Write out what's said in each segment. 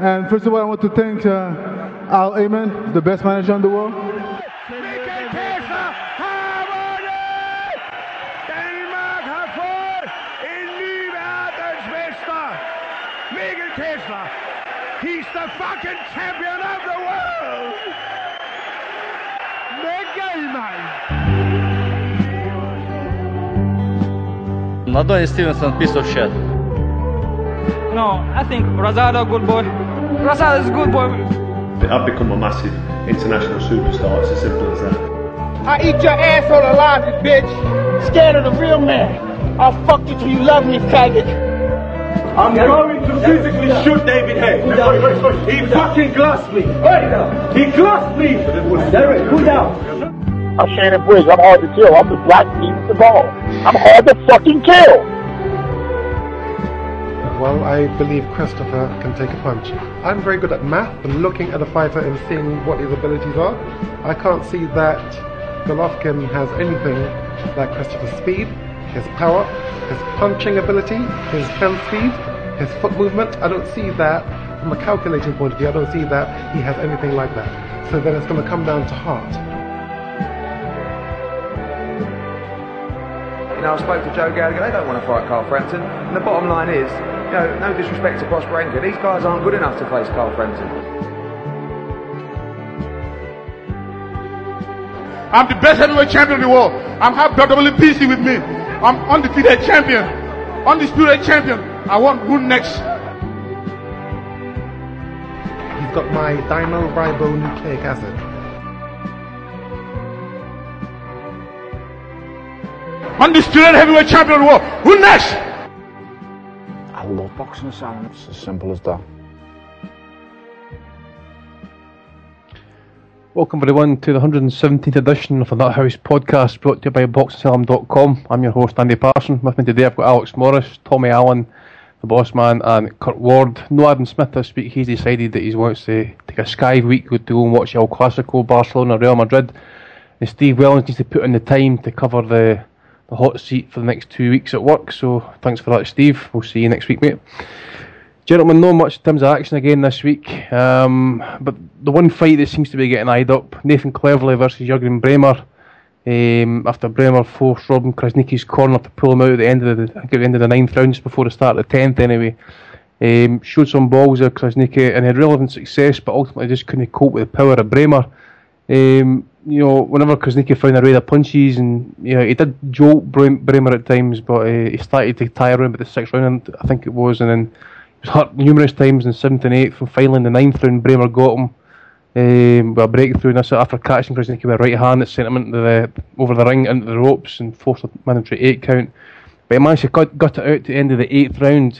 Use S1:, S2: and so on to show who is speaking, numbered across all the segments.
S1: And first of all, I want to thank Al Ayman, the best manager in the world.
S2: Mikkel Kessler har vundet! Danmark har fået en ny verdensmester! Mikkel Kessler, he's the fucking champion of the world! Mikkel, man!
S3: Adonis Stevenson, piece of shit.
S4: No, I think Rosado, good boy. Rosado is a good boy.
S5: I've become a massive international superstar. It's as simple as that.
S2: I eat your asshole alive, you bitch! Scared of the real man. I'll fuck you till you love me, faggot.
S5: I'm going to physically shoot David Hay. He fucking glassed me. He glassed me. Derek, cool down.
S6: I'm Shannon Briggs. I'm hard to kill. I'm the black Steven Seagal. I'm hard to fucking kill.
S7: Well, I believe Christopher can take a punch. I'm very good at math and looking at a fighter and seeing what his abilities are. I can't see that Golovkin has anything like Christopher's speed, his power, his punching ability, his fence speed, his foot movement. I don't see that from a calculating point of view. I don't see that he has anything like that. So then it's going to come down to heart.
S8: You know, I spoke to Joe Gallagher, they don't want to fight Carl Frampton. And the bottom line is, you know, no disrespect to Prosper Anchor, these guys aren't good enough to face Carl Frampton.
S2: I'm the best heavyweight champion in the world. I'm have WBC with me. I'm undefeated champion. Undisputed champion. I want who next?
S7: He's got my dinyl-ribonucleic acid.
S2: Undisputed heavyweight champion of the world. Who next?
S9: I love boxing, Sam. It's as simple as that.
S10: Welcome everyone to the 117th edition of the Nut House podcast, brought to you by BoxingSalem.com. I'm your host Andy Parson. With me today I've got Alex Morris, Tommy Allen, the Boss Man, and Kurt Ward. No Adam Smith this week. He's decided that he wants to take a Sky week to go and watch El Clasico, Barcelona, Real Madrid. And Steve Wellens needs to put in the time to cover the hot seat for the next 2 weeks at work. So thanks for that, Steve. We'll see you next week, mate. Gentlemen, not much in terms of action again this week, but the one fight that seems to be getting eyed up, Nathan Cleverly versus Jürgen Bremer, after Bremer forced Robin Krasnicki's corner to pull him out at the end of the 9th round, just before the start of the 10th anyway. Showed some balls of Krasnicki and had relevant success, but ultimately just couldn't cope with the power of Bremer. Whenever Krasnicki found a way of punches, and he did jolt Bremer at times, but he started to tire him at the 6th round, I think it was, and then he was hurt numerous times in 7th and 8th, and finally in the 9th round Bremer got him with a breakthrough, and that's after catching Krasnicki with a right hand that sent him over the ring into the ropes and forced a mandatory 8 count. But he managed to gut it out at the end of the 8th round,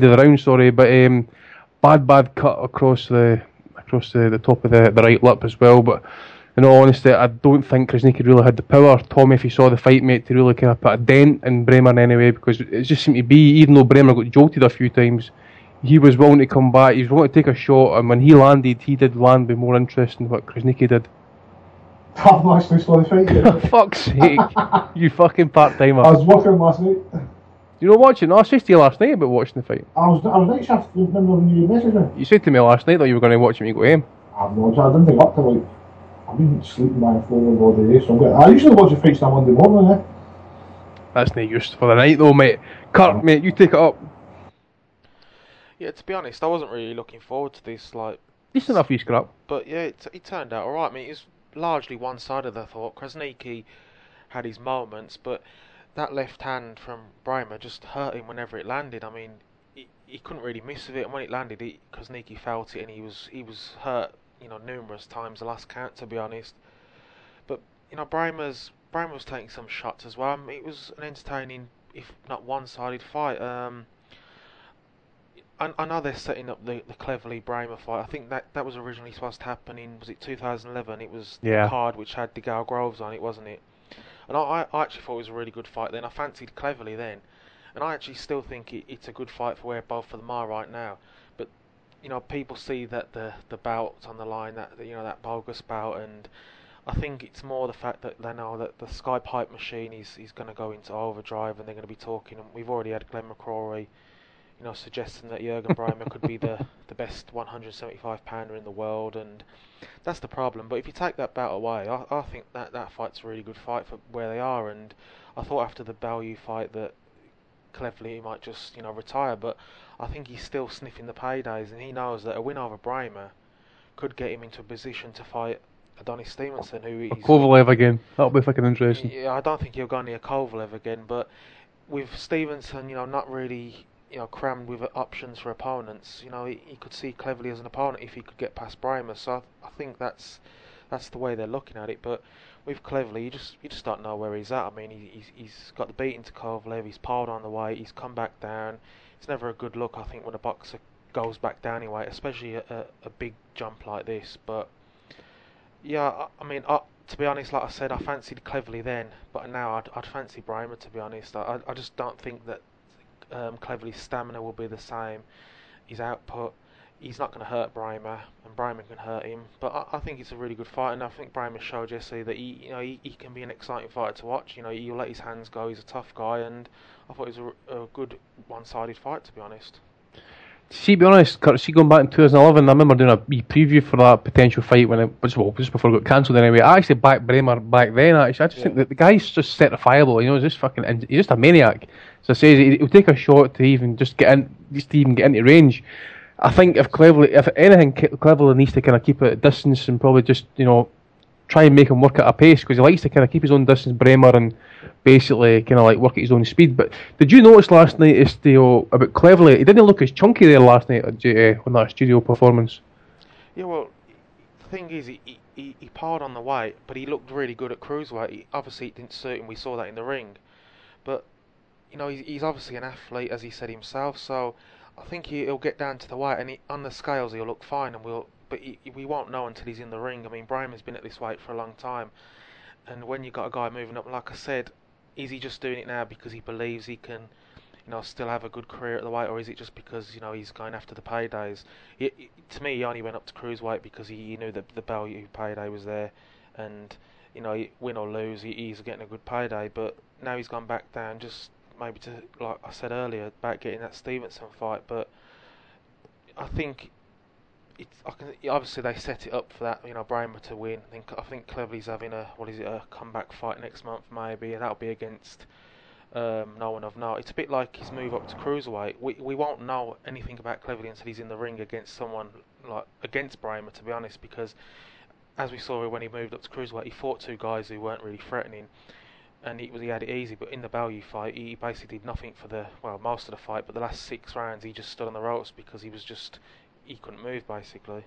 S10: but bad cut across the top of the right lip as well. But in all honesty, I don't think Krasnicki really had the power, Tommy, if you saw the fight, mate, to really kind of put a dent in Bremer anyway, because it just seemed to be, even though Bremer got jolted a few times, he was willing to come back, he was willing to take a shot, and when he landed, he did land with more interest than what Krasnicki did.
S11: I've not actually saw the fight yet.
S10: For fuck's sake, you fucking part-timer.
S11: I was working last night.
S10: You know watching? I said to you last night about watching the fight.
S11: I was night shift, remember when you messaged me?
S10: You said to me last night that you were going to watch it when you go home.
S11: I didn't think up to I've been sleeping by 4 all day, so I usually watch the fights on Monday morning,
S10: That's no use for the night though, mate. Kurt, mate, you take it up.
S12: Yeah, to be honest, I wasn't really looking forward to this.
S10: Decent enough for you, Scrap.
S12: But yeah, it turned out alright. I mean, it's largely one-sided, I thought. Krasnicki had his moments, but that left hand from Bremer just hurt him whenever it landed. I mean, he couldn't really miss with it, and when it landed, Krasnicki felt it, and he was hurt, numerous times the last count, to be honest. But Bremer was taking some shots as well. I mean, it was an entertaining, if not one-sided fight. I know they're setting up the Cleverly Bremer fight. I think that was originally supposed to happen in, was it 2011? It was the card which had DeGale Groves on it, wasn't it? And I actually thought it was a really good fight then. I fancied Cleverly then, and I actually still think it's a good fight for where both of them are right now. But people see that the bout's on the line, that bogus bout, and I think it's more the fact that they know that the Sky Pipe machine is going to go into overdrive, and they're going to be talking. And we've already had Glenn McCrory, suggesting that Jürgen Brähmer could be the best 175 pounder in the world, and that's the problem. But if you take that bout away, I think that fight's a really good fight for where they are, and I thought after the Bellew fight that cleverly he might just retire, but I think he's still sniffing the paydays, and he knows that a win over Brähmer could get him into a position to fight Adonis Stevenson, who he's...
S10: Kovalev again. That'll be fucking interesting.
S12: Yeah, I don't think he'll go near Kovalev again, but with Stevenson, not really, crammed with options for opponents, he could see Cleverly as an opponent if he could get past Brähmer. So I think that's the way they're looking at it. But with Cleverly, you just don't know where he's at. I mean, he's got the beating to Kovalev. He's piled on the weight. He's come back down. It's never a good look, I think, when a boxer goes back down anyway, especially a big jump like this. But yeah, I mean, to be honest, like I said, I fancied Cleverly then, but now I'd fancy Brähmer, to be honest. I just don't think that Cleverly's stamina will be the same. His output, he's not going to hurt Brähmer, and Brähmer can hurt him. But I think it's a really good fight, and I think Brähmer showed yesterday that he can be an exciting fighter to watch. He'll let his hands go. He's a tough guy, and I thought it was a good one-sided fight, to be honest.
S10: See, to be honest, Kurt, going back in 2011, I remember doing a wee preview for that potential fight when just before it got cancelled anyway. I actually backed Brähmer back then. I just think that the guy's just certifiable. He's just a maniac. So I say he'll take a shot to even just get into range. I think if anything, Cleverly needs to kind of keep it at distance and probably just try and make him work at a pace, because he likes to kind of keep his own distance, Brähmer, and basically kind of like work at his own speed. But did you notice last night, Esteo, about Cleverly? He didn't look as chunky there last night on that studio performance.
S12: Yeah, well, the thing is, he piled on the weight, but he looked really good at cruiserweight. Obviously, it didn't suit him. We saw that in the ring. But he's obviously an athlete, as he said himself. So I think he'll get down to the weight, and on the scales he'll look fine, and we won't know until he's in the ring. I mean, Brähmer's been at this weight for a long time, and when you've got a guy moving up, like I said, is he just doing it now because he believes he can, still have a good career at the weight, or is it just because he's going after the paydays? To me, he only went up to cruiserweight because he knew that the Bellew payday was there, and win or lose, he's getting a good payday. But now he's gone back down, just maybe to, like I said earlier, about getting that Stevenson fight. But I think obviously they set it up for that, Brähmer to win. I think Cleverly's having a comeback fight next month maybe, and that'll be against no one of note. It's a bit like his move up to cruiserweight. We won't know anything about Cleverly until he's in the ring against someone against Brähmer, to be honest, because as we saw when he moved up to cruiserweight, he fought two guys who weren't really threatening, and he had it easy. But in the Bellew fight, he basically did nothing for most of the fight, but the last 6 rounds he just stood on the ropes because he couldn't move, basically.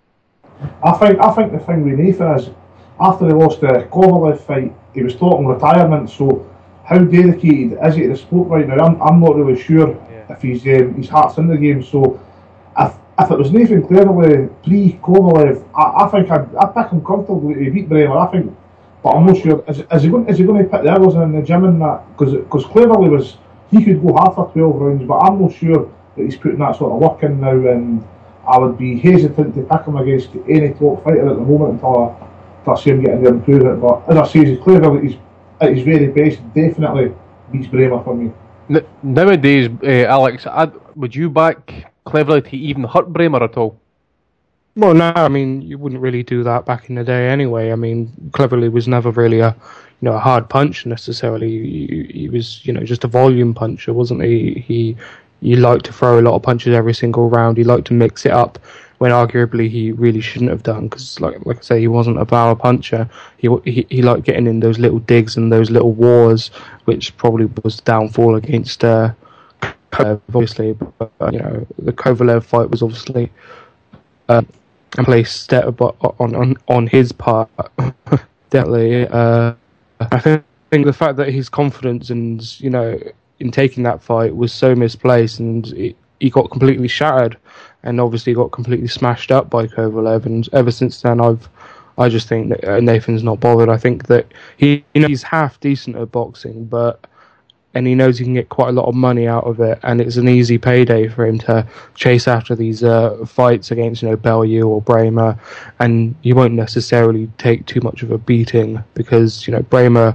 S11: I think the thing with Nathan is, after he lost the Kovalev fight, he was talking retirement. So how dedicated is he to the sport right now? I'm not really sure if his heart's in the game. So if it was Nathan Cleverly pre-Kovalev, I think I'd pick him comfortably to beat Brähmer. But I'm not sure. Is he going to put the hours in the gym and that? Because Cleverly he could go half for 12 rounds, but I'm not sure that he's putting that sort of work in now, and I would be hesitant to pick him against any top fighter at the moment until I see him getting there and prove it. But as I say, he's Cleverly at his very best, definitely beats Brähmer for me.
S10: Nowadays, Alex, would you back Cleverly to even hurt Brähmer at all?
S13: Well, no, I mean, you wouldn't really do that back in the day anyway. I mean, Cleverly was never really a hard puncher necessarily. He was, just a volume puncher, wasn't he? He liked to throw a lot of punches every single round. He liked to mix it up when arguably he really shouldn't have done, because, like I say, he wasn't a power puncher. He liked getting in those little digs and those little wars, which probably was the downfall against obviously. But the Kovalev fight was obviously a place step on his part. Definitely, I think the fact that his confidence and in taking that fight was so misplaced, and he got completely shattered, and obviously got completely smashed up by Kovalev. And ever since then, I just think that Nathan's not bothered. I think that he's half decent at boxing, and he knows he can get quite a lot of money out of it, and it's an easy payday for him to chase after these fights against Bellew or Brähmer, and he won't necessarily take too much of a beating because Brähmer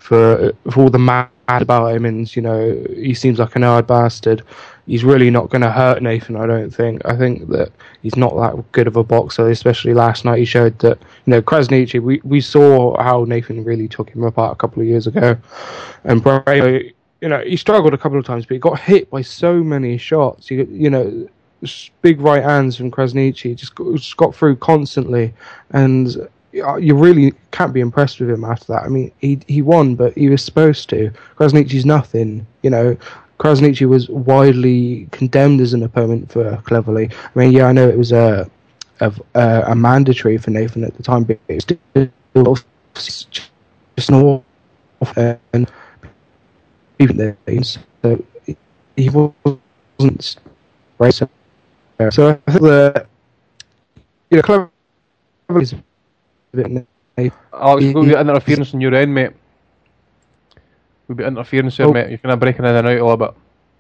S13: for all the mad about him, and he seems like an hard bastard. He's really not going to hurt Nathan, I don't think. I think that he's not that good of a boxer, especially last night. He showed that, Krasniqi, we saw how Nathan really took him apart a couple of years ago. And Bravo, he struggled a couple of times, but he got hit by so many shots. Big right hands from Krasniqi, just got through constantly. And you really can't be impressed with him after that. I mean, he won, but he was supposed to. Krasniqi's nothing, Krasniqi was widely condemned as an opponent for Cleverly. I mean, I know it was a mandatory for Nathan at the time, but it was still just not, and even there, so he wasn't right. So I think that Cleverly is a bit.
S10: Alex, we'll be interference on your end, mate. We'll be interference here, mate. You're kind of breaking in and out a little bit.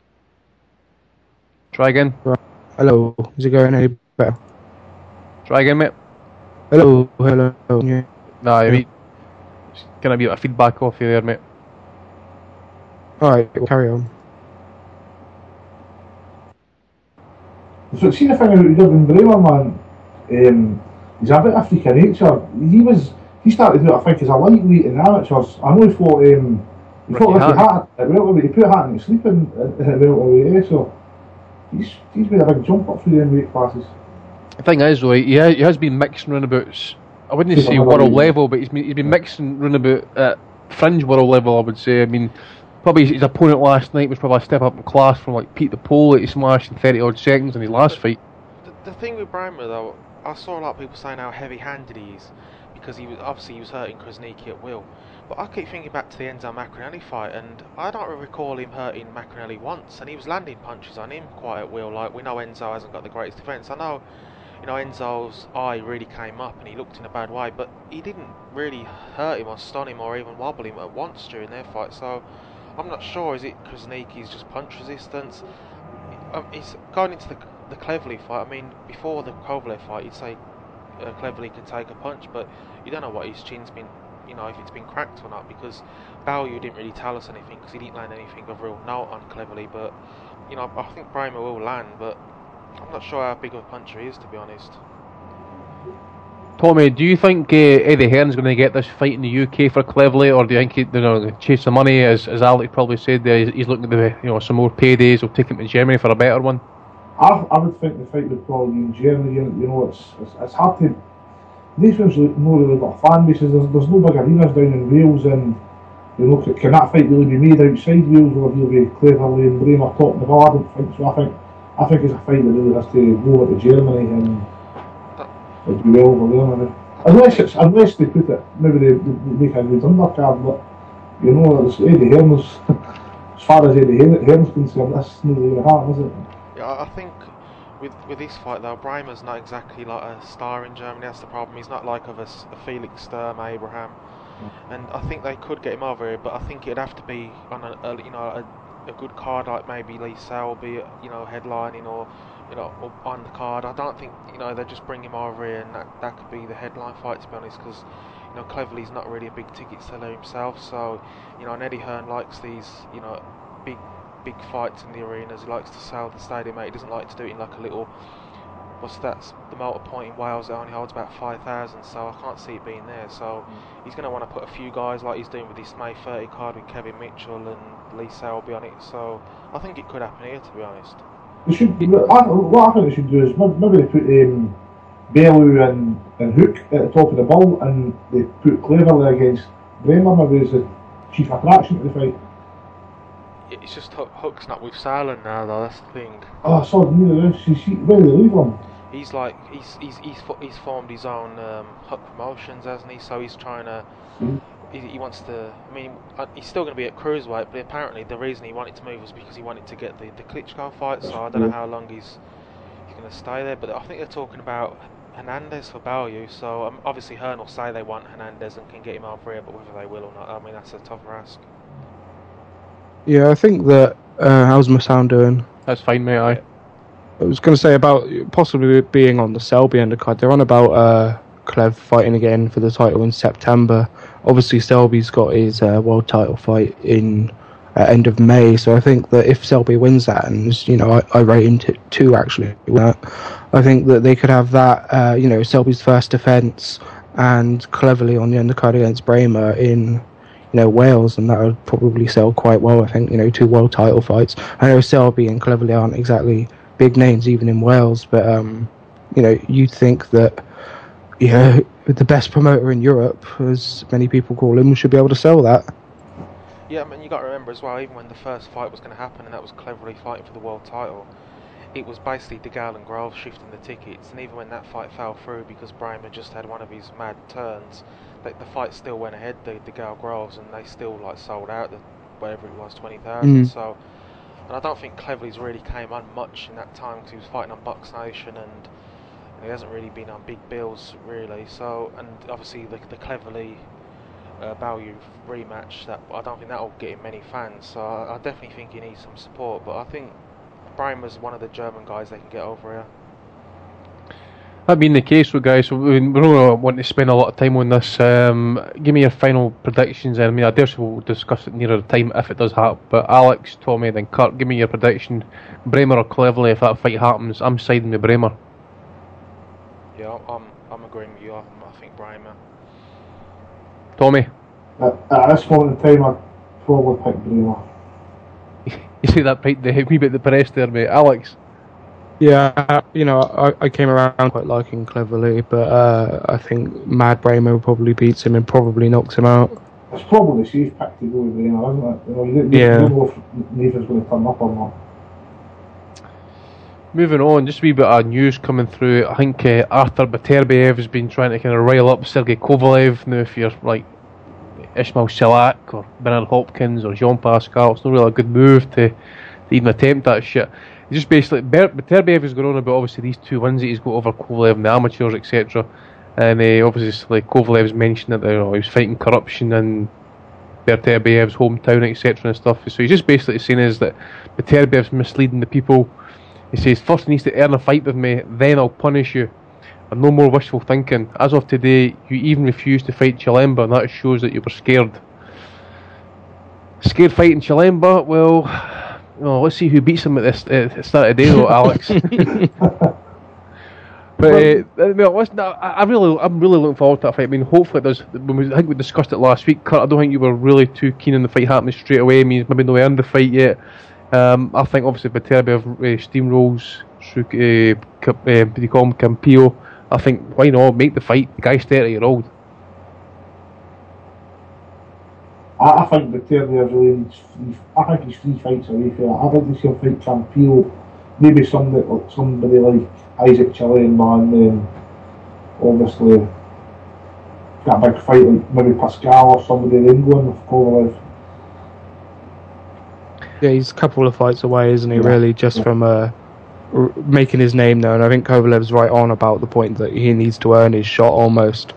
S10: Try again.
S13: Hello. Is it going any better?
S10: Try again, mate.
S13: Hello. Yeah.
S10: Nah, it's going to be a feedback off you there, mate.
S13: Alright, carry on.
S11: So, see the thing about Dublin Bramer, man, he's a bit of a freak of nature. He started out, I think, as a lightweight in amateurs. I know he fought Ricky Hatton at welterweight. He put Hatton to sleep in at welterweight, so he's made a big jump up through them weight classes.
S10: The thing is, though, he has been mixing roundabouts. I wouldn't say world level, but he's been mixing roundabout at fringe world level, I would say. I mean, probably his opponent last night was probably a step up in class from like Pete the Pole that he smashed in 30 odd seconds in his last fight.
S12: The thing with Bramer, though, I saw a lot of people saying how heavy-handed he is, because he was hurting Krasniqi at will. But I keep thinking back to the Enzo Macronelli fight, and I don't recall him hurting Macronelli once, and he was landing punches on him quite at will. Like, we know Enzo hasn't got the greatest defence. I know, Enzo's eye really came up and he looked in a bad way, but he didn't really hurt him or stun him or even wobble him at once during their fight. So I'm not sure. Is it Krasniqi's just punch resistance? He's going into the Cleverly fight. I mean, before the Kovalev fight, you'd say Cleverly can take a punch, but you don't know what his chin's been, if it's been cracked or not, because Bellew didn't really tell us anything because he didn't land anything of real note on Cleverly. But I think Bramer will land, but I'm not sure how big of a puncher he is, to be honest.
S10: Tommy, do you think Eddie Hearn's going to get this fight in the UK for Cleverly, or do you think he'll chase the money, as Alec probably said there, he's looking to some more paydays, will take him to Germany for a better one?
S11: I would think the fight would probably be in Germany. It's hard to. These ones not really got fan bases. There's no big arenas down in Wales, and can that fight really be made outside Wales, or will it be Cleverly and Bramer top the bill? I don't think so. I think it's a fight that really has to go over to Germany and it'll be well over there, maybe. Unless they put it, maybe they make a good undercard, but it's Eddie Hearn's. As far as Eddie Hearn's concerned, that's not really hard, is it?
S12: Yeah, I think with this fight though, Bramer's not exactly like a star in Germany. That's the problem. He's not like a Felix Sturm, Abraham, and I think they could get him over here, but I think it'd have to be on a good card, like maybe Lee Selby, headlining, or on the card. I don't think they just bring him over here and that could be the headline fight, to be honest, because Cleverly's not really a big ticket seller himself. So and Eddie Hearn likes these big fights in the arenas. He likes to sell the stadium out. He doesn't like to do it in like a little, the Motor Point in Wales that only holds about 5,000, so I can't see it being there. So he's going to want to put a few guys, like he's doing with this May 30 card with Kevin Mitchell and Lee Selby on it. So I think it could happen here, to be honest.
S11: What I think they should do is maybe they put Bellew and Hook at the top of the bill, and they put Cleverly against Bramer maybe as the chief attraction to the fight.
S12: It's just Hook's not with Silent now, though. That's the thing.
S11: Oh, I saw neither. Where do they leave him?
S12: He's formed his own Hook Promotions, hasn't he? So he's trying to. He wants to. I mean, he's still going to be at cruiserweight, but apparently the reason he wanted to move was because he wanted to get the Klitschko fight. So I don't know how long he's going to stay there. But I think they're talking about Hernandez for Bellew. So obviously Hearn will say they want Hernandez and can get him over here, but whether they will or not, I mean, that's a tougher ask.
S13: Yeah, I think that. How's Massoud doing?
S10: That's fine, mate. I
S13: was going to say about possibly being on the Selby undercard. They're on about Clev fighting again for the title in September. obviously Selby's got his world title fight in end of May, so I think that if Selby wins that, and I rate him two actually, I think that they could have that Selby's first defence and Cleverly on the undercard against Bramer in Wales, and that would probably sell quite well. I think 2 world title fights. I know Selby and Cleverly aren't exactly big names even in Wales, but you'd think that the best promoter in Europe, as many people call him, should be able to sell that.
S12: Yeah, I mean, you got to remember as well, even when the first fight was going to happen, and that was Cleverly fighting for the world title, it was basically DeGale and Groves shifting the tickets, and even when that fight fell through because Bramer just had one of his mad turns, the fight still went ahead, the DeGale Groves, and they still sold out the whatever it was, 20,000. So, and I don't think Cleverly's really came on much in that time because he was fighting on Box Nation, and he hasn't really been on big bills really. So, and obviously the Cleverly Balyu rematch, that I don't think that'll get him many fans, so I definitely think he needs some support, but I think Bramer's one of the German guys they can get over here.
S10: That being the case, guys, so we're not going to want to spend a lot of time on this. Give me your final predictions, and I mean, I dare say we'll discuss it nearer the time if it does happen, but Alex, Tommy, then Kurt, give me your prediction. Bramer or Cleverly, if that fight happens? I'm siding with Bramer.
S12: Yeah, I'm agreeing with you. I think Bramer.
S10: Tommy?
S11: At this moment in time, I'd probably pick Bramer.
S10: You see that wee bit depressed there, mate. Alex?
S13: Yeah, I came around quite liking Cleverly, but I think Mad Bramer probably beats him and probably knocks him out.
S11: It's probably the safe pick to go with Bramer, isn't it? You don't know if Nathan's going to turn up or not.
S10: Moving on, just a wee bit of news coming through. I think Arthur Beterbiev has been trying to kind of rile up Sergey Kovalev. Now, if you're like Ismail Selak or Bernard Hopkins or Jean Pascal, it's not really a good move to even attempt that shit. It's just basically, Beterbiev is going on about obviously these 2 wins that he's got over Kovalev in the amateurs, etc. And obviously Kovalev's mentioned that he was fighting corruption in Beterbiev's hometown, etc. and stuff. So he's just basically saying is that Beterbiev's misleading the people. He says, first he needs to earn a fight with me, then I'll punish you. And no more wishful thinking. As of today, you even refused to fight Chilemba, and that shows that you were scared. Scared fighting Chilemba? Well, let's see who beats him at the start of the day, though, Alex. But I'm really looking forward to that fight. I mean, hopefully it does. I think we discussed it last week, Kurt. I don't think you were really too keen on the fight happening straight away. I mean, maybe no earned the fight yet. I think obviously Beterbiev steamrolls through Campillo. I think why not make the fight? The guy's 30-year-old.
S11: I think Beterbiev really needs I think he's 3 fights away from that. I think he's going to fight Campillo, maybe somebody like Isaac Chilemba, and then obviously get a big fight like maybe Pascal or somebody, then going with Kovalev.
S13: Yeah, he's a couple of fights away, isn't he, really, just from making his name known. I think Kovalev's right on about the point that he needs to earn his shot almost.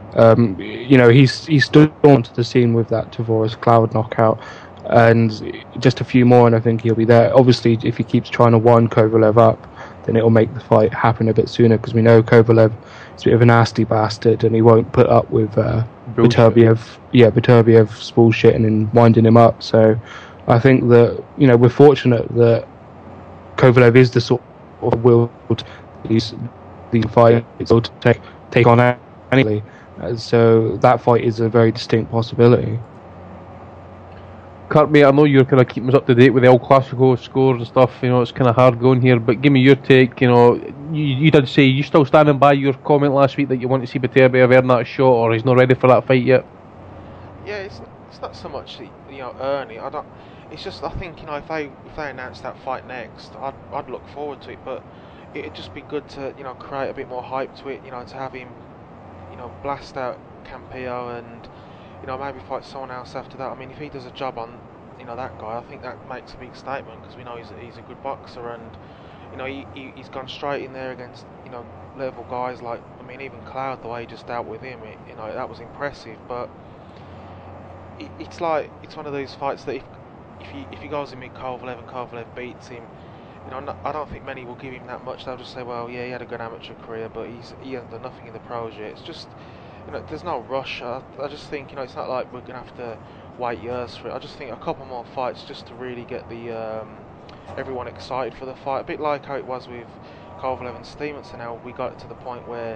S13: He stood onto the scene with that Tavoris Cloud knockout, and just a few more and I think he'll be there. Obviously, if he keeps trying to wind Kovalev up, then it'll make the fight happen a bit sooner, because we know Kovalev is a bit of a nasty bastard and he won't put up with Beterbiev's bullshit and winding him up. So I think that we're fortunate that Kovalev is the sort of will these fights to take on anyway. So that fight is a very distinct possibility.
S10: Kurt, mate, I know you're kind of keeping us up to date with the El Clasico scores and stuff. It's kind of hard going here, but give me your take. You did say you still standing by your comment last week that you want to see Beterbiev earn that shot, or he's not ready for that fight yet.
S12: Yeah, it's not so much earning. It's just I think if they announce that fight next, I'd look forward to it. But it'd just be good to create a bit more hype to it. To have him blast out Campillo and maybe fight someone else after that. I mean, if he does a job on that guy, I think that makes a big statement, because we know he's a good boxer, and he's gone straight in there against level guys like, I mean, even Cloud, the way he just dealt with him, that was impressive. But it's one of those fights that if he goes in with Kovalev and Kovalev beats him, I don't think many will give him that much. They'll just say, well, yeah, he had a good amateur career, but he hasn't done nothing in the pros yet. It's just, there's no rush. I just think, it's not like we're going to have to wait years for it. I just think a couple more fights just to really get the everyone excited for the fight. A bit like how it was with Kovalev and Stevenson. How we got to the point where,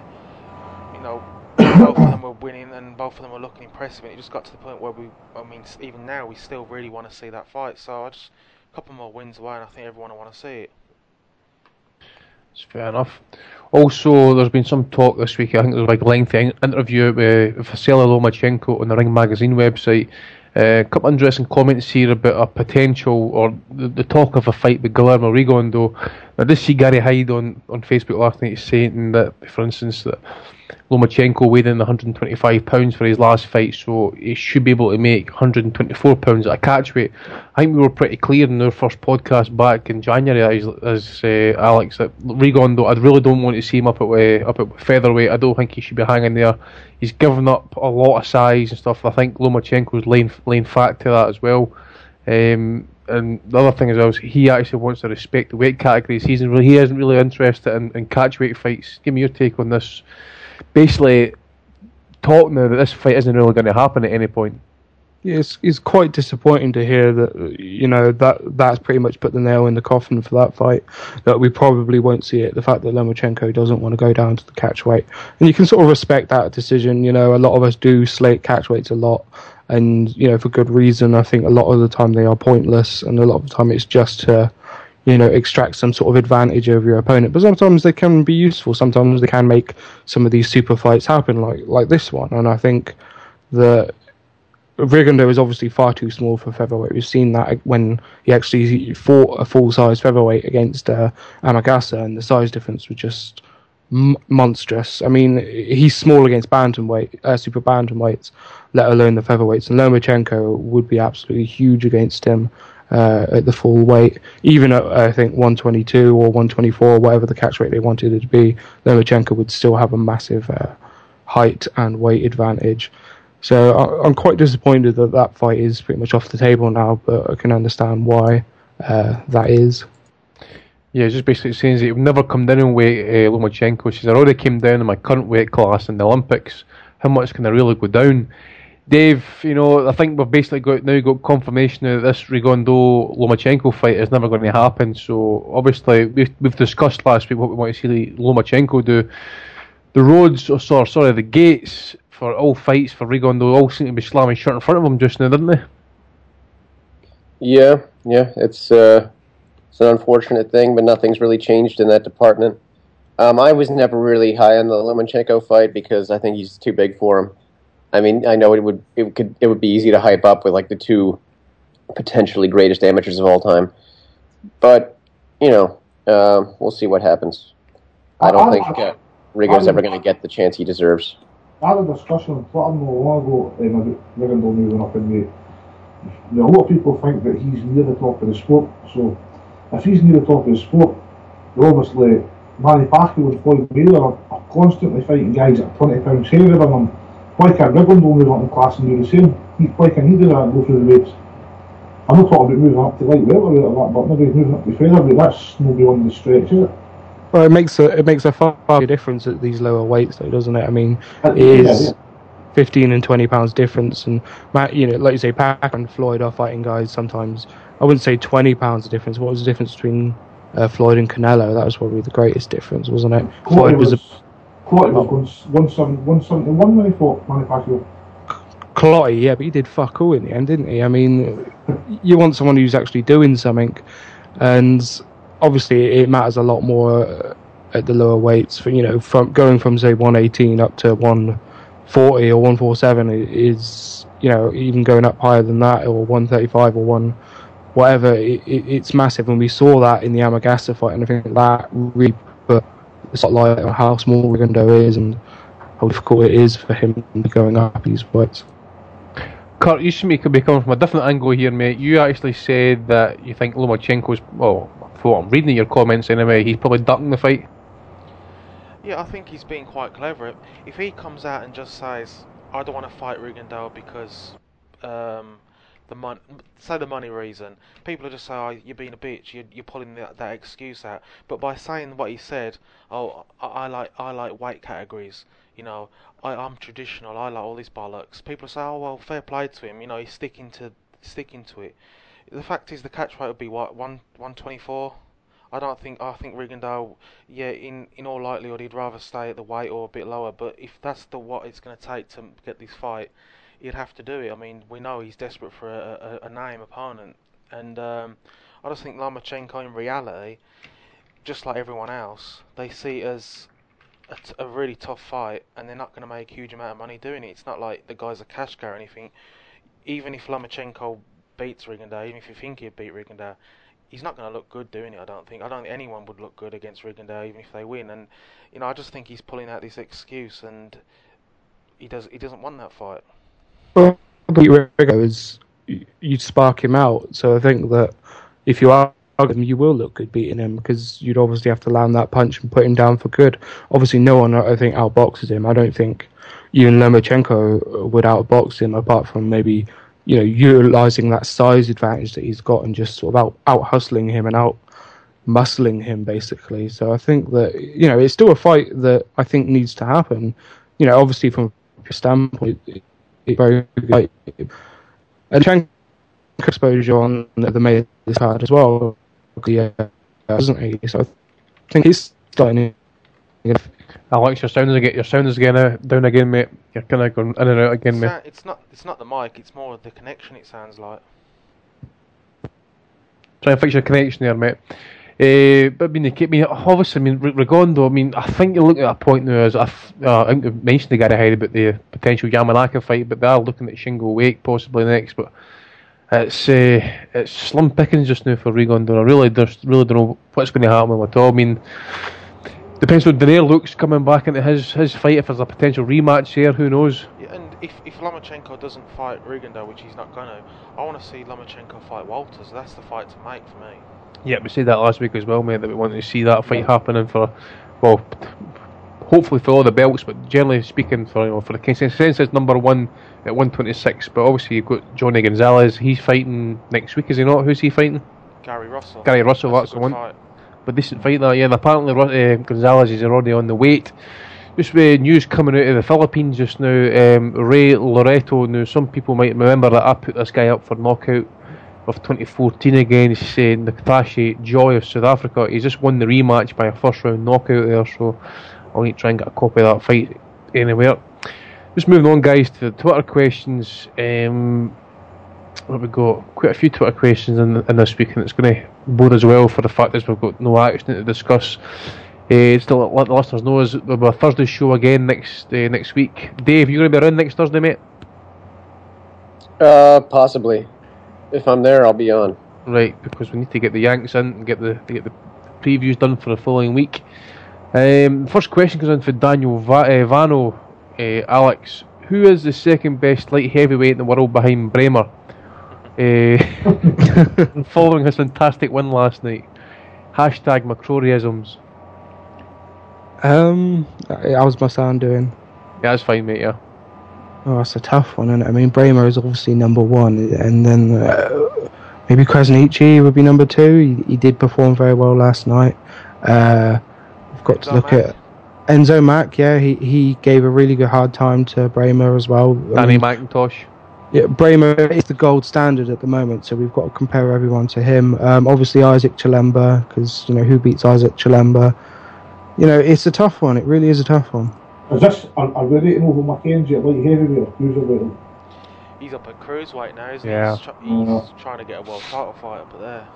S12: both of them were winning and both of them were looking impressive, and it just got to the point where even now we still really want to see that fight. So a couple more wins away, and I think everyone will want to see it.
S10: It's fair enough. Also, there's been some talk this week. I think there was a lengthy interview with Vasily Lomachenko on the Ring Magazine website. A couple of interesting comments here about a potential, or the talk of a fight with Guillermo Rigondeaux. I did see Gary Hyde on Facebook last night saying that, for instance, that Lomachenko weighed in 125 pounds for his last fight, so he should be able to make 124 pounds at a catch weight. I think we were pretty clear in our first podcast back in January, as Alex, that Rigondeaux, I really don't want to see him up at featherweight. I don't think he should be hanging there. He's given up a lot of size and stuff. I think Lomachenko's laying fat to that as well. And the other thing as well is he actually wants to respect the weight categories. He isn't really interested in catchweight fights. Give me your take on this. Basically, talk now that this fight isn't really going to happen at any point.
S13: Yeah, it's quite disappointing to hear that, that's pretty much put the nail in the coffin for that fight, that we probably won't see it. The fact that Lomachenko doesn't want to go down to the catchweight. And you can sort of respect that decision. A lot of us do slate catchweights a lot, and, for good reason. I think a lot of the time they are pointless, and a lot of the time it's just to, extract some sort of advantage over your opponent. But sometimes they can be useful. Sometimes they can make some of these super fights happen, like this one. And I think that Rigondeaux is obviously far too small for featherweight. We've seen that when he actually fought a full-size featherweight against Amagasa, and the size difference was just monstrous. I mean, he's small against super bantamweights, let alone the featherweights. And Lomachenko would be absolutely huge against him at the full weight. Even at, I think, 122 or 124, or whatever the catch weight they wanted it to be, Lomachenko would still have a massive height and weight advantage. So I'm quite disappointed that fight is pretty much off the table now, but I can understand why that is.
S10: Yeah, just basically saying that he would never come down in weight, Lomachenko. She says, I already came down in my current weight class in the Olympics. How much can I really go down? Dave, I think we've basically got confirmation that this Rigondeaux-Lomachenko fight is never going to happen. So obviously we've discussed last week what we want to see Lomachenko do. The gates for all fights for Rigondeaux all seem to be slamming shut in front of him just now, didn't they?
S14: Yeah, it's an unfortunate thing, but nothing's really changed in that department. I was never really high on the Lomachenko fight because I think he's too big for him. I mean, I know it would be easy to hype up with the two potentially greatest amateurs of all time, but we'll see what happens. I don't think Rigo's ever going to get the chance he deserves.
S11: I had a discussion with Twitter not long ago about Rigondeaux moving up in weight. A lot of people think that he's near the top of the sport, so if he's near the top of the sport, obviously Manny Pacquiao and Floyd Mayweather are constantly fighting guys that are 20 pounds heavier than them. Why can't Rigondeaux move up in class and do the same? Why can't he do that and go through the weights? I'm not talking about moving up to light welterweight or that, but maybe moving up to featherweight. That's no beyond the stretch, is it?
S13: Well, it makes a far bigger difference at these lower weights, though, doesn't it? I mean, it is 15 and 20 pounds difference, and like you say, Pacquiao and Floyd are fighting guys sometimes. I wouldn't say 20 pounds of difference. What was the difference between Floyd and Canelo? That was probably the greatest difference, wasn't it? Floyd was
S11: 171 when he fought Manny Pacquiao.
S13: Clotty, yeah, but he did fuck all in the end, didn't he? I mean, you want someone who's actually doing something, and obviously it matters a lot more at the lower weights. From going from say 118 up to 140 or 147 is, even going up higher than that, or 135 or whatever. It's massive, and we saw that in the Amagasa fight, and I think that really put the spotlight on how small Rigondeaux is and how difficult it is for him going up these fights.
S10: Kurt, you should be coming from a different angle here, mate. You actually said that you think Lomachenko's, I'm reading your comments anyway, he's probably ducking the fight.
S12: Yeah, I think he's being quite clever. If he comes out and just says, I don't want to fight Rigondeaux because say the money reason. People are just saying, oh, you're being a bitch. You're pulling that excuse out. But by saying what he said, oh, I like weight categories. You know, I'm traditional. I like all this bollocks. People say, oh well, fair play to him. You know, he's sticking to it. The fact is, the catch weight would be what 124. I think Rigondeaux, yeah, in all likelihood, he'd rather stay at the weight or a bit lower. But if that's what it's going to take to get this fight, he'd have to do it. I mean, we know he's desperate for a name opponent, and I just think Lomachenko, in reality, just like everyone else, they see it as a really tough fight, and they're not going to make a huge amount of money doing it. It's not like the guy's a cash cow or anything. Even if Lomachenko beats Rigondeaux, even if you think he'd beat Rigondeaux, he's not going to look good doing it. I don't think anyone would look good against Rigondeaux, even if they win. And you know, I just think he's pulling out this excuse, and he doesn't want that fight.
S13: Well, beat Rigondeaux, you'd spark him out. So I think that if you are him, you will look good beating him, because you'd obviously have to land that punch and put him down for good. Obviously, no one, I think, outboxes him. I don't think even Lomachenko would outbox him, apart from maybe, you know, utilising that size advantage that he's got and just sort of out hustling him and out muscling him, basically. So I think that, you know, it's still a fight that I think needs to happen. You know, obviously from a standpoint, it's very good. And Lomachenko exposure on the main card as well, doesn't he? So I think he's starting to.
S10: Alex, your sound is again down again, mate. You're kind of going in and out again, mate.
S12: It's not the mic. It's more the connection. It sounds like.
S10: Try and fix your connection there, mate. But I mean, obviously, I mean, Rigondeaux. I mean, I think you're looking at a point now. As I think we mentioned to Gary Hyde about the potential Yamanaka fight, but they are looking at Shingo Wake possibly next. But it's slim pickings just now for Rigondeaux. I really don't know what's going to happen with it all. I mean, depends on Donaire looks coming back into his fight. If there's a potential rematch here, who knows?
S12: Yeah, and if Lomachenko doesn't fight Rigondeaux, which he's not going to, I want to see Lomachenko fight Walters. That's the fight to make for me.
S10: Yeah, we said that last week as well, mate, that we wanted to see that fight happening for, well, hopefully for all the belts, but generally speaking for the consensus number one at 126. But obviously you've got Johnny Gonzalez. He's fighting next week, is he not? Who's he fighting?
S12: Gary Russell.
S10: That's the one. Fight. But decent fight that, yeah. And apparently Gonzalez is already on the weight. Just news coming out of the Philippines just now. Ray Loreto. Now some people might remember that I put this guy up for knockout of 2014 against Nakatashi Joy of South Africa. He's just won the rematch by a first round knockout there, so I'll need to try and get a copy of that fight anywhere. Just moving on, guys, to the Twitter questions. What have we got? Quite a few Twitter questions in this week, and it's going to bode as well for the fact that we've got no action to discuss. Just to let the listeners know, is we'll have a Thursday show again next week. Dave, you going to be around next Thursday, mate?
S14: Possibly. If I'm there, I'll be on.
S10: Right, because we need to get the Yanks in and get the previews done for the following week. First question comes in for Daniel Vano. Alex, who is the second best light heavyweight in the world behind Bremer? Following his fantastic win last night. Hashtag McCroryisms.
S13: How's my sound doing?
S10: Yeah, that's fine, mate, yeah.
S13: Oh, that's a tough one, isn't it? I mean, Bremer is obviously number one, and then maybe Krasniqi would be number two. He did perform very well last night. We've got to look at Enzo Mack, yeah, he gave a really good hard time to Bremer as well.
S10: Danny McIntosh.
S13: Yeah, Bremer is the gold standard at the moment, so we've got to compare everyone to him. Obviously Isaac Chilemba, because, who beats Isaac Chilemba? It's a tough one. It really is a tough one.
S11: Are we rating over Mackenzie at light heavyweight or cruiserweight?
S12: He's up at cruiserweight now, isn't
S10: he?
S12: He's trying to get a world title fight up there.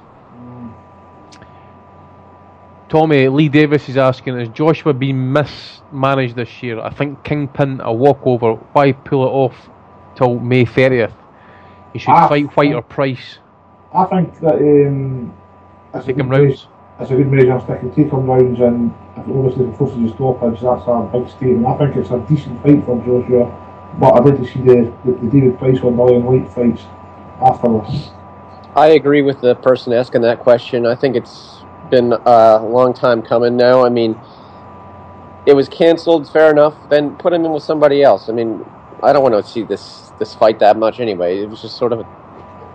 S10: Tommy Lee Davis is asking, has Joshua been mismanaged this year? I think Kingpin a walkover. Why pull it off till May 30th? He should fight White or Price.
S11: I think that
S10: take him rounds.
S11: It's a good measure if they can take him rounds, and if obviously the forces of stoppage, that's a big statement. I think it's a decent fight for Joshua, but I'd like to see the David Price or Ryan White fights afterwards.
S14: I agree with the person asking that question. I think it's been a long time coming now. I mean, it was cancelled, fair enough. Then put him in with somebody else. I mean, I don't want to see this fight that much anyway. It was just sort of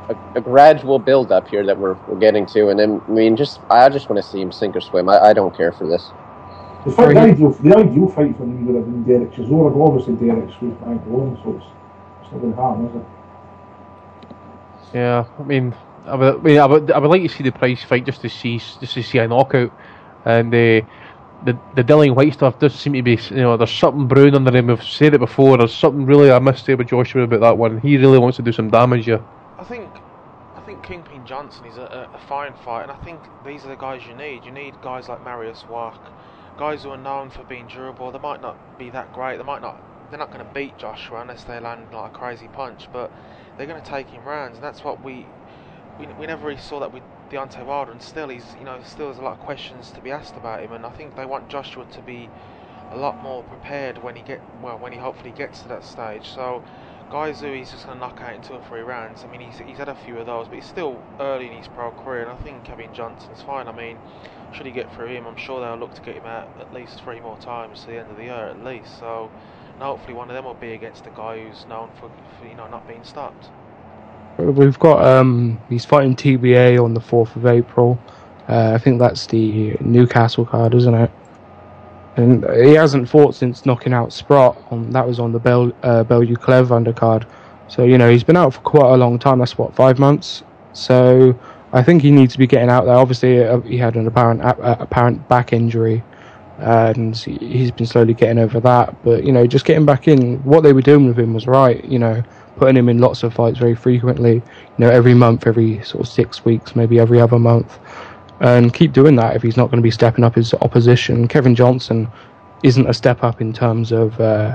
S14: a gradual build up here that we're getting to, and then I just want to see him sink or swim. I don't care for this.
S11: The ideal fight for me would have been Derek Chisora, but obviously Derek's with Frank Warren, so it's not going to happen, is it?
S10: Yeah, I would like to see the Price fight just to see a knockout, and the Dillian White stuff does seem to be, there's something brewing under him. We've said it before. There's something really I must say with Joshua about that one. He really wants to do some damage here.
S12: I think Kingpin Johnson is a fine fight, and I think these are the guys you need. You need guys like Marius Wack, guys who are known for being durable. They might not be that great. They're not going to beat Joshua unless they land like a crazy punch, but they're going to take him rounds, and that's what we never really saw that with Deontay Wilder, and still still there's a lot of questions to be asked about him, and I think they want Joshua to be a lot more prepared when he hopefully gets to that stage. So guys who he's just going to knock out in 2 or 3 rounds, he's had a few of those, but he's still early in his pro career, and I think Kevin Johnson's fine. Should he get through him, I'm sure they'll look to get him out at least 3 more times to the end of the year at least. So hopefully one of them will be against a guy who's known for not being stopped.
S13: We've got he's fighting TBA on the 4th of April. I think that's the Newcastle card, isn't it? And he hasn't fought since knocking out Sprott. That was on the Bellew Clev undercard. So he's been out for quite a long time. That's 5 months. So I think he needs to be getting out there. Obviously, he had an apparent back injury, and he's been slowly getting over that. But just getting back in, what they were doing with him was right. Putting him in lots of fights very frequently, every month, every sort of 6 weeks, maybe every other month, and keep doing that if he's not going to be stepping up his opposition. Kevin Johnson isn't a step up in terms of,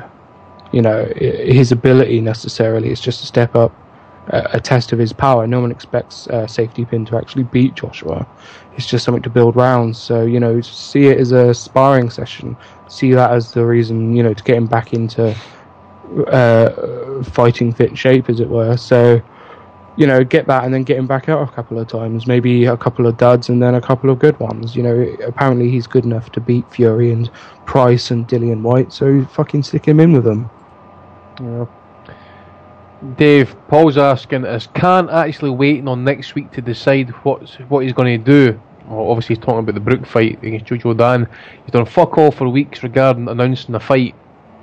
S13: his ability necessarily. It's just a step up, a test of his power. No one expects Safety Pin to actually beat Joshua. It's just something to build rounds. So, see it as a sparring session. See that as the reason, to get him back into fighting fit shape, as it were. So get that and then get him back out a couple of times, maybe a couple of duds and then a couple of good ones. Apparently he's good enough to beat Fury and Price and Dillian White, so fucking stick him in with them.
S10: Yeah. Dave, Paul's asking, is Khan actually waiting on next week to decide what he's going to do? Well, obviously he's talking about the Brook fight against Jojo Dan. He's done fuck all for weeks regarding announcing the fight.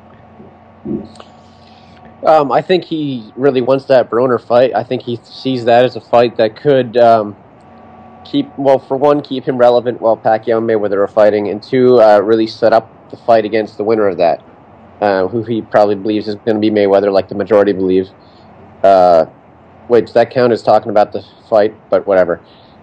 S14: I think he really wants that Broner fight. I think he sees that as a fight that could keep him relevant while Pacquiao and Mayweather are fighting, and 2, really set up the fight against the winner of that, who he probably believes is going to be Mayweather, like the majority believe. Wait, does that count as talking about the fight? But whatever.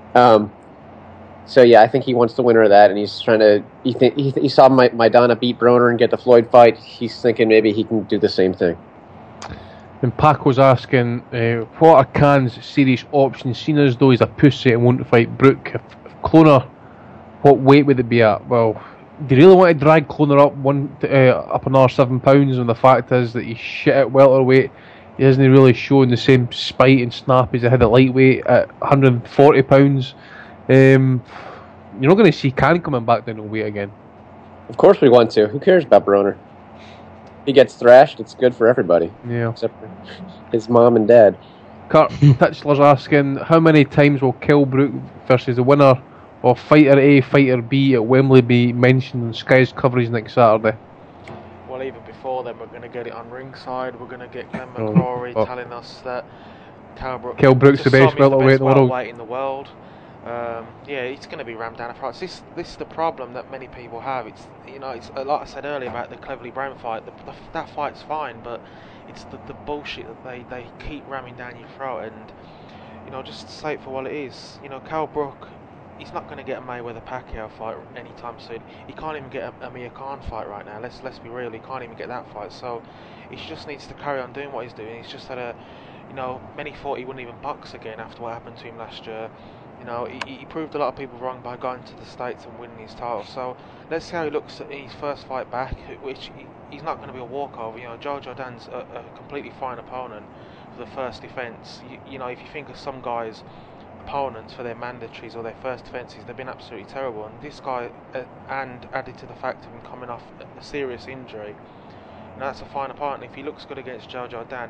S14: So yeah, I think he wants the winner of that, and he's trying to. He saw Maidana beat Broner and get the Floyd fight. He's thinking maybe he can do the same thing.
S10: And Paco's asking, what are Khan's serious options, seeing as though he's a pussy and won't fight Brook? If Cloner, what weight would it be at? Well, do you really want to drag Cloner up another 7 pounds when the fact is that he's shit at welterweight? He isn't really showing the same spite and snap as he had at lightweight at 140 pounds. You're not going to see Khan coming back down in weight again. Of
S14: course we want to. Who cares about Broner? He gets thrashed, it's good for everybody.
S10: Yeah.
S14: Except for his mom and dad.
S10: Kurt Titchler's asking, how many times will Kell Brook versus the winner of Fighter A, Fighter B at Wembley be mentioned on Sky's coverage next Saturday?
S12: Well, even before then, we're going to get it on ringside. We're going to get Glenn McCrory telling us that Kell
S10: Brook's the best welterweight
S12: in the world. Yeah, it's going to be rammed down a price. This is the problem that many people have. It's it's like I said earlier about the Cleverly Brown fight. That fight's fine, but it's the bullshit that they keep ramming down your throat. And just say it for what it is. Kell Brook, he's not going to get a Mayweather-Pacquiao fight anytime soon. He can't even get a Amir Khan fight right now. Let's be real. He can't even get that fight. So he just needs to carry on doing what he's doing. He's just had many thought he wouldn't even box again after what happened to him last year. He proved a lot of people wrong by going to the States and winning his title. So let's see how he looks in his first fight back, which he's not going to be a walkover. Jojo Dan's a completely fine opponent for the first defence. If you think of some guys' opponents for their mandatories or their first defences, they've been absolutely terrible. And this guy, and added to the fact of him coming off a serious injury, that's a fine opponent. If he looks good against Jojo Dan,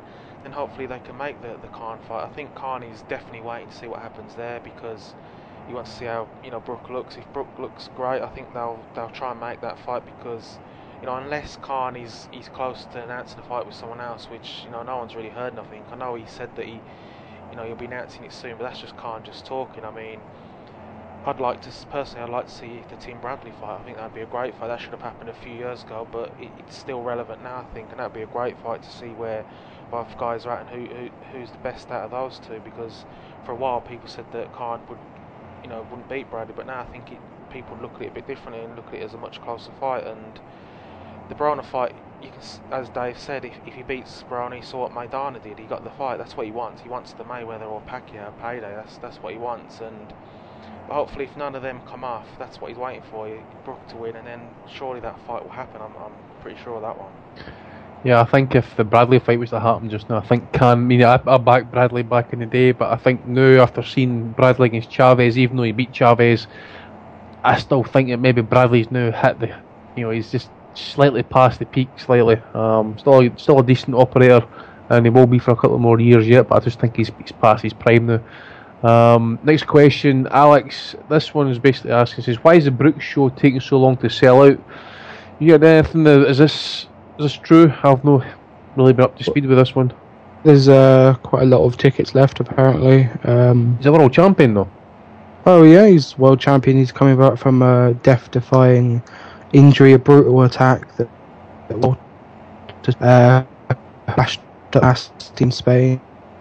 S12: then hopefully they can make the Khan fight. I think Khan is definitely waiting to see what happens there, because he wants to see how Brook looks. If Brook looks great, I think they'll try and make that fight, because unless Khan is close to announcing a fight with someone else, which no one's really heard nothing. I know he said that he'll be announcing it soon, but that's just Khan just talking. I mean, I'd like to see the Tim Bradley fight. I think that'd be a great fight. That should have happened a few years ago, but it's still relevant now, I think, and that'd be a great fight to see where both guys are at and who's the best out of those two. Because for a while people said that Khan wouldn't beat Bradley, but now I think people look at it a bit differently and look at it as a much closer fight. And the Broner fight, you can, as Dave said, if he beats Broner, he saw what Maidana did. He got the fight. That's what he wants. He wants the Mayweather or Pacquiao payday. That's what he wants. And but hopefully, if none of them come off, that's what he's waiting for. Brook to win, and then surely that fight will happen. I'm pretty sure of that one.
S10: Yeah, I think if the Bradley fight was to happen just now, I think I backed Bradley back in the day, but I think now, after seeing Bradley against Chavez, even though he beat Chavez, I still think that maybe Bradley's now hit the, he's just slightly past the peak, slightly. Still a decent operator, and he will be for a couple more years yet, but I just think he's past his prime now. Next question, Alex. This one is basically asking, says, why is the Brook show taking so long to sell out? You got anything? Is this true? I've not really been up to speed with this one.
S13: There's quite a lot of tickets left, apparently.
S10: He's a world champion, though.
S13: Oh yeah, he's world champion. He's coming back from a death-defying injury, a brutal attack that just bashed us in Spain.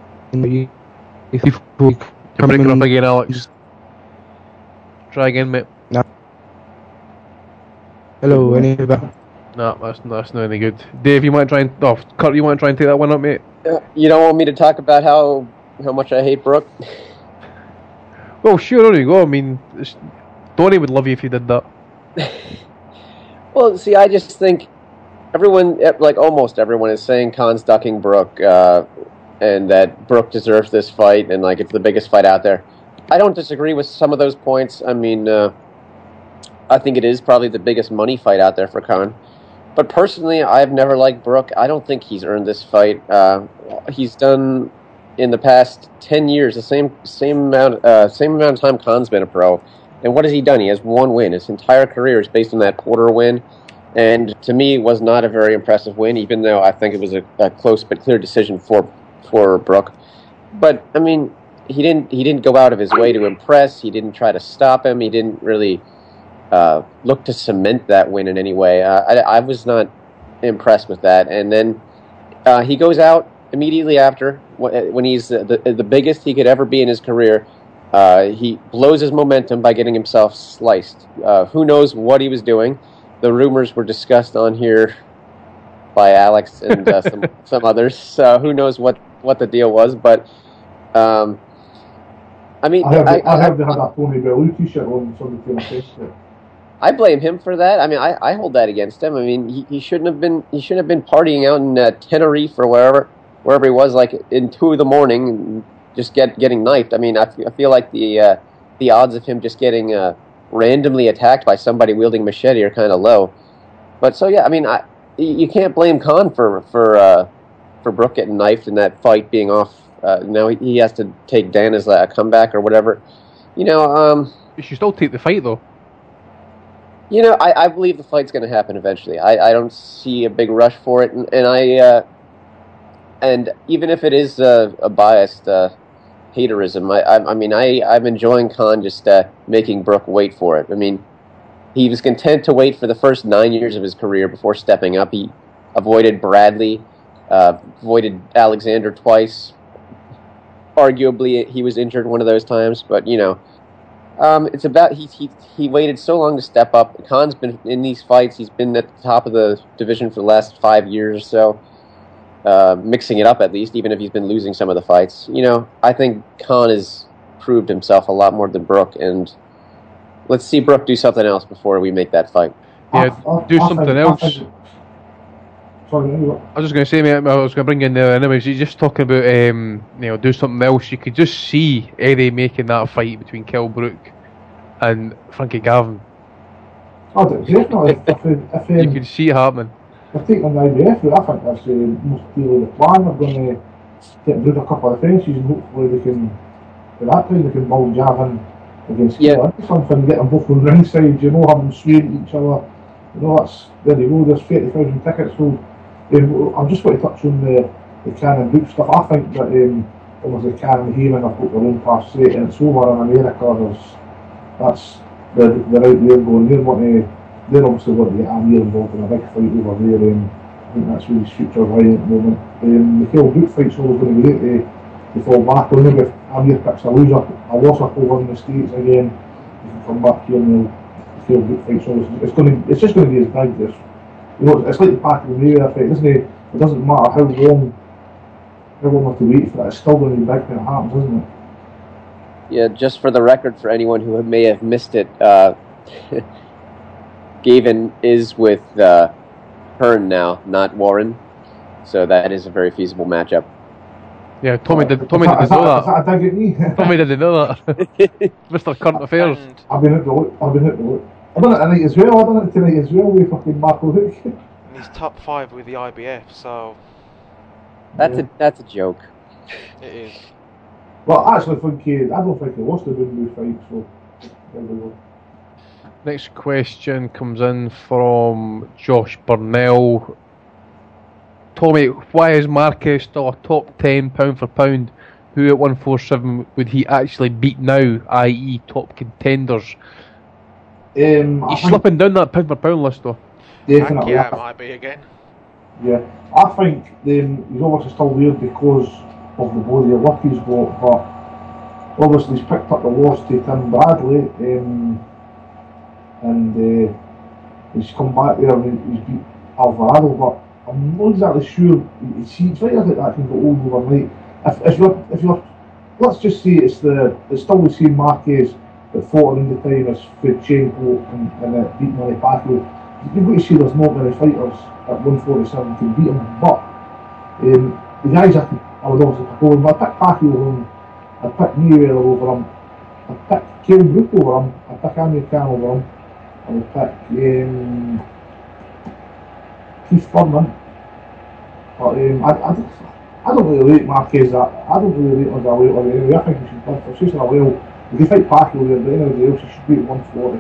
S10: You're breaking up again, Alex. Try again, mate.
S13: No. Hello, any better?
S10: No, that's not any good. Dave, you want to try and... Oh, Kurt, you want to try and take that one up, mate?
S14: You don't want me to talk about how much I hate Brook?
S10: Well, sure, there you go. I mean, Donnie would love you if you did that.
S14: Well, see, I just think everyone, like almost everyone, is saying Khan's ducking Brook, and that Brook deserves this fight, and like it's the biggest fight out there. I don't disagree with some of those points. I mean, I think it is probably the biggest money fight out there for Khan. But personally, I've never liked Brook. I don't think he's earned this fight. He's done in the past 10 years the same amount of time Khan's been a pro. And what has he done? He has one win. His entire career is based on that Porter win. And to me, it was not a very impressive win, even though I think it was a close but clear decision for Brook. But I mean, he didn't go out of his way to impress. He didn't try to stop him. He didn't really look to cement that win in any way. I was not impressed with that. And then he goes out immediately after, when he's the biggest he could ever be in his career. He blows his momentum by getting himself sliced. Who knows what he was doing? The rumors were discussed on here by Alex and some others. So who knows what the deal was? But I mean, I have to have that Tony Bellew t-shirt on somebody to face it. I blame him for that. I mean, I hold that against him. I mean, he shouldn't have been partying out in Tenerife or wherever he was, like in 2 a.m, and just getting knifed. I mean, I feel like the odds of him just getting randomly attacked by somebody wielding a machete are kind of low. But so yeah, I mean, you can't blame Khan for Brook getting knifed and that fight being off. Now he has to take Dan as a comeback or whatever. You should
S10: still take the fight though.
S14: I believe the fight's going to happen eventually. I don't see a big rush for it, and even if it is a biased haterism, I'm enjoying Khan just making Brook wait for it. I mean, he was content to wait for the first 9 years of his career before stepping up. He avoided Bradley, avoided Alexander twice. Arguably, he was injured one of those times, but it's about he waited so long to step up. Khan's been in these fights. He's been at the top of the division for the last 5 years or so, mixing it up at least, even if he's been losing some of the fights. I think Khan has proved himself a lot more than Brook, and let's see Brook do something else before we make that fight.
S10: Yeah, do something else. I was just going to say, mate, I was going to bring in there anyways. You're just talking about, do something else. You could just see Eddie making that fight between Kell Brook and Frankie Gavin.
S11: Oh, definitely.
S10: You could see it happening.
S11: They're taking the IBF route. I think that's most clearly the plan. They're going to get rid of a couple of defences, and hopefully they can, at that time, they can ball jab in against something, get them both on ringside, you know, have them swaying at each other. You know, there you go, there's 30,000 tickets. So I just want to touch on the Cannon Brook stuff. I think that obviously Cannon Heyman have got their own pass straight, and it's over in America. They're out there going, they're obviously wanting to get Amir involved in a big fight over there. I think that's where his future's lying at the moment. The Mikhail Brook fight's always going to be great to fall back on. Maybe if Amir picks a loss up over in the States again, he can come back here and the Mikhail Brook fight's always, it's just going to be as big as, you know, it's like the Pacquiao Mayweather fight, isn't it? It doesn't matter how long we have to wait for it, it's still going to be big when it happens, isn't it?
S14: Yeah, just for the record, for anyone who may have missed it, Gavin is with Hearn now, not Warren, so that is a very feasible matchup.
S10: Yeah, Tommy didn't know that.
S11: Is that a dig at me?
S10: Tommy didn't know that. Mr. Current Affairs.
S11: I've been at the look. I've done it tonight as well. I've done it tonight as well with fucking Marco Hook.
S12: And he's top 5 with the IBF, so
S14: that's a joke.
S12: It is.
S11: Well, I actually think I don't think he lost the Windu fight, so there we go.
S10: Next question comes in from Josh Burnell. Tommy, why is Marquez still a top 10 pound for pound? Who at 147 would he actually beat now, i.e. top contenders? He's slipping down that pound for pound list though.
S11: Definitely.
S12: Yeah, it might be again.
S11: Yeah, I think he's obviously still there because of the body of work he's got, but obviously he's picked up the loss to Tim Bradley, and he's come back there and he's beat Alvarado, but I'm not exactly sure. It's right like that can go all overnight. If you're, let's just say it's still the same Marquez that fought in the time as Fedchenko and beat Manny Pacquiao. You've got to say there's not many fighters at 147 can beat him, but the guys I would obviously pick over him. I'd pick Pacquiao over him, I'd pick Mayweather over him, I'd pick Kell Brook over him, I'd pick Amir Khan over him, I would pick Keith Thurman. But I don't really rate Marquez that. I don't really rate him as a weight anyway. I think he should for chasing a whale. If you fight Pacquiao there, but anybody else, he should be at 140.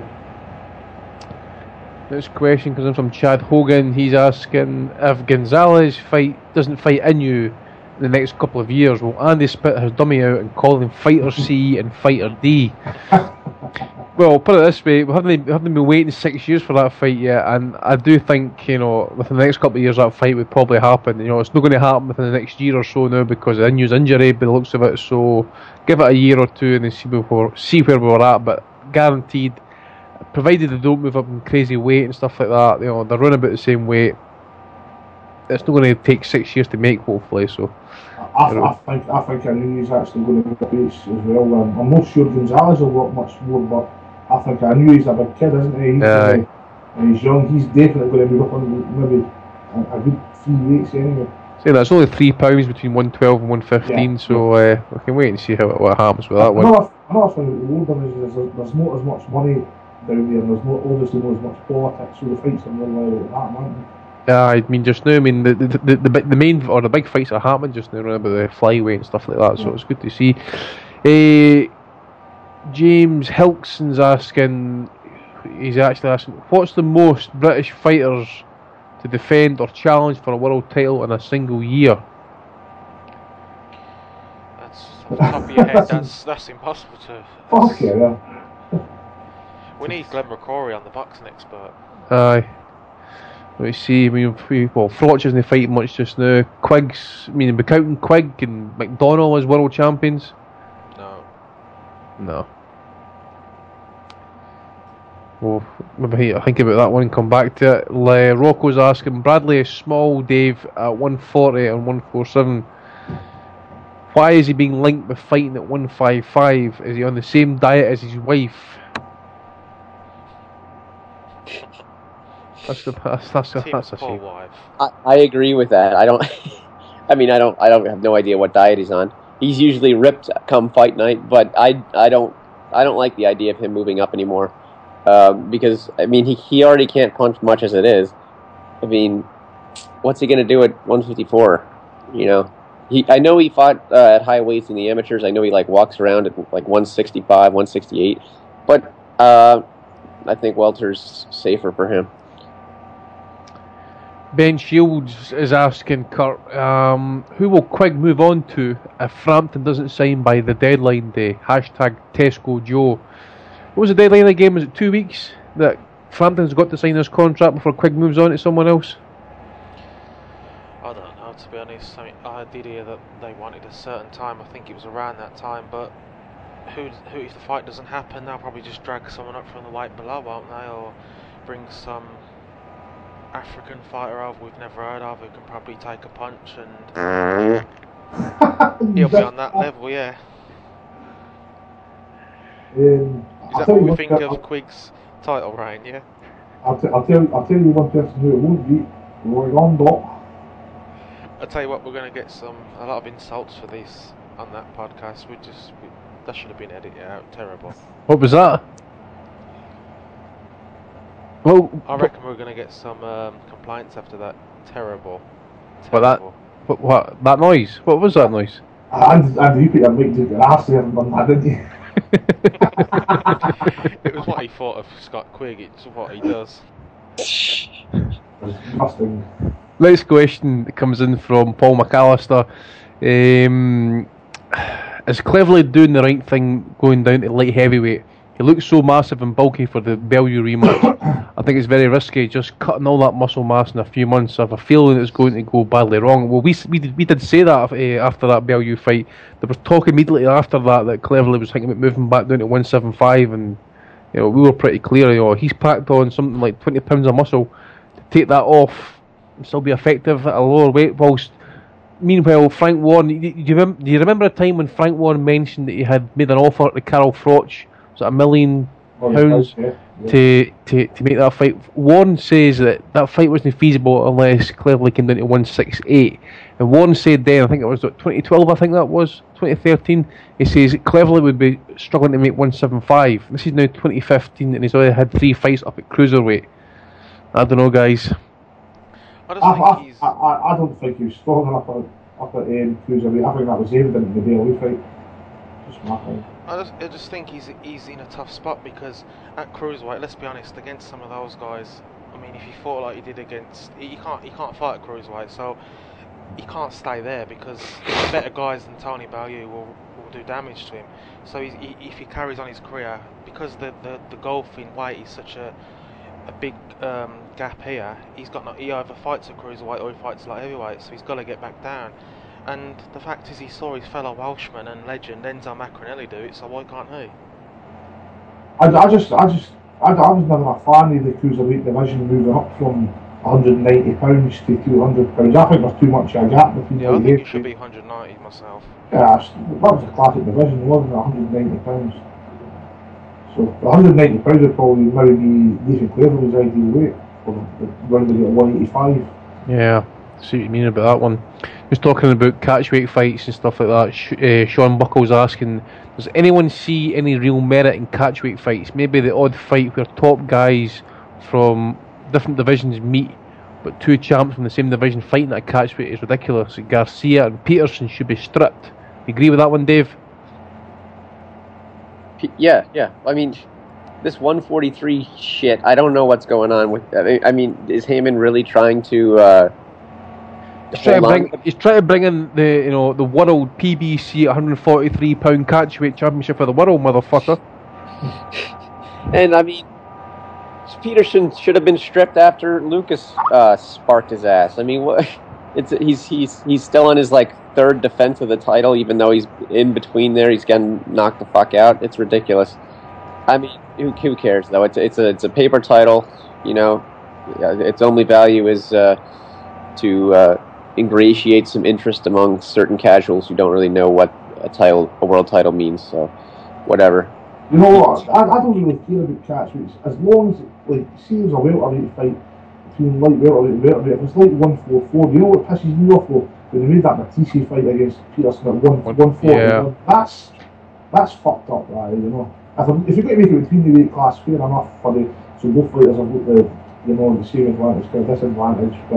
S10: Next question comes in from Chad Hogan. He's asking if Gonzalez doesn't fight Inoue in the next couple of years, will Andy spit his dummy out and call him Fighter C and Fighter D? Well, put it this way, we haven't been waiting 6 years for that fight yet, and I do think, you know, within the next couple of years that fight would probably happen. You know, it's not going to happen within the next year or so now because of Inoue's injury by the looks of it, so give it a year or two and then see where we're at, but guaranteed, provided they don't move up in crazy weight and stuff like that, you know, they're running about the same weight. It's not going to take 6 years to make, hopefully, so...
S11: I think Inoue's actually going to be a base as well. I'm not sure Gonzalez will work much more, but I think Inoue's a big kid, isn't he? He's young. He's definitely going to move up on maybe a good 3 weights anyway.
S10: So that's only £3 between 112 and 115, so we can wait and see what happens with that one.
S11: Another thing with the Oldham is there's not as much money down there, and there's obviously not as much politics, so the fights are more likely to happen, aren't they?
S10: I mean, just now, the main or the big fights are happening just now, about the flyweight and stuff like that. So it's good to see. James Hilkson's asking. He's actually asking, what's the most British fighters to defend or challenge for a world title in a single year?
S12: That's off the top of your head. That's impossible to.
S11: Fuck yeah.
S12: We need Glenn McCrory on the boxing expert.
S10: Aye. Let's see, I mean, Froch isn't fighting much just now. Quiggs, I mean, counting Quigg and McDonnell as world champions? No. Well, maybe I think about that one and come back to it. Rocco's asking, Bradley is small, Dave, at 140 and 147. Why is he being linked with fighting at 155? Is he on the same diet as his wife? That's a shame.
S14: I agree with that. I don't have no idea what diet he's on. He's usually ripped come fight night, but I don't like the idea of him moving up anymore. Because I mean he already can't punch much as it is. I mean, what's he gonna do at 154? You know, I know he fought at high weights in the amateurs. I know he walks around at 165, 168, but I think welter's safer for him.
S10: Ben Shields is asking Kurt, who will Quigg move on to if Frampton doesn't sign by the deadline day? Hashtag Tesco Joe. What was the deadline of the game? Was it 2 weeks that Frampton's got to sign his contract before Quigg moves on to someone else?
S12: I don't know, to be honest. I mean, I did hear that they wanted a certain time. I think it was around that time, but who if the fight doesn't happen, they'll probably just drag someone up from the weight below, won't they? Or bring some African fighter over we've never heard of who can probably take a punch, and he'll be on that level, yeah. Is that what we think of Quigg's title reign, yeah?
S11: I'll tell you one person who it won't beat, Roy Rondo.
S12: I'll tell you what, we're going to get a lot of insults for this on that podcast. That should have been edited out. Terrible.
S10: What was that? Well,
S12: I reckon we're going to get some complaints after that. Terrible.
S10: What? That noise? What was that noise?
S11: And you put your mic to your ass, you haven't done that, didn't you?
S12: It was what he thought of Scott Quigg. It's what he does.
S11: Disgusting.
S10: Next question comes in from Paul McAllister. Is Cleverly doing the right thing going down to light heavyweight? He looks so massive and bulky for the Bellew rematch. I think it's very risky, just cutting all that muscle mass in a few months. I have a feeling it's going to go badly wrong. Well, we did say that after that Bellew fight. There was talk immediately after that Cleverly was thinking about moving back down to 175, and we were pretty clear. He's packed on something like 20 pounds of muscle. To take that off and still be effective at a lower weight, whilst meanwhile Frank Warren, do you remember a time when Frank Warren mentioned that he had made an offer to Carol Froch? Was it £1 million to make that fight? Warren says that fight wasn't feasible unless Cleverly came down to 168. And Warren said then, I think it was 2012, 2013, he says Cleverly would be struggling to make 175. This is now 2015 and he's already had 3 fights up at cruiserweight. I don't know, guys.
S11: I don't think he was strong enough up at cruiserweight. I think that was evident in the Bailey fight. Just my thing.
S12: I just think he's in a tough spot because at cruiserweight, let's be honest, against some of those guys, I mean, if he fought like he did against, he can't fight at cruiserweight, so he can't stay there because better guys than Tony Bellew will do damage to him. So if he carries on his career, because the gulf in weight is such a big gap here, he either fights at cruiserweight or he fights like heavyweight, so he's got to get back down. And the fact is, he saw his fellow Welshman and legend Enzo Macronelli do it, so why can't he?
S11: I was never a fan of the cruiserweight division moving up from £190 to £200. I think there's too much of a gap between
S12: the I think it should be 190 myself.
S11: Yeah, that was a classic division, wasn't it? £190. So the £190 would probably maybe be Nathan Cleverly's ideal weight for round about 185.
S10: Yeah, see what you mean about that one. Just talking about catchweight fights and stuff like that. Sean Buckles asking, does anyone see any real merit in catchweight fights? Maybe the odd fight where top guys from different divisions meet, but 2 champs from the same division fighting at a catchweight is ridiculous. Garcia and Peterson should be stripped. You agree with that one, Dave?
S14: Yeah. I mean, this 143 shit, I don't know what's going on with that. I mean, is Heyman really trying to... He's trying to bring in
S10: the world PBC 143 pound catchweight championship for the world, motherfucker.
S14: And I mean, Peterson should have been stripped after Lucas sparked his ass. I mean, what? He's still on his 3rd defense of the title, even though he's in between there. He's getting knocked the fuck out. It's ridiculous. I mean, who cares though? It's a paper title. Its only value is to ingratiate some interest among certain casuals who don't really know what a world title means. So, whatever.
S11: You know what? I don't really care about catchweights as long as see, there's a welterweight fight between light welterweight and welterweight. If it's 144, you know what pisses me off though? When they made that Matisse fight against Peterson at 140. Yeah. That's fucked up, right? If you're going to make it between the weight class, fair enough so both fighters have got the same advantage, disadvantage, but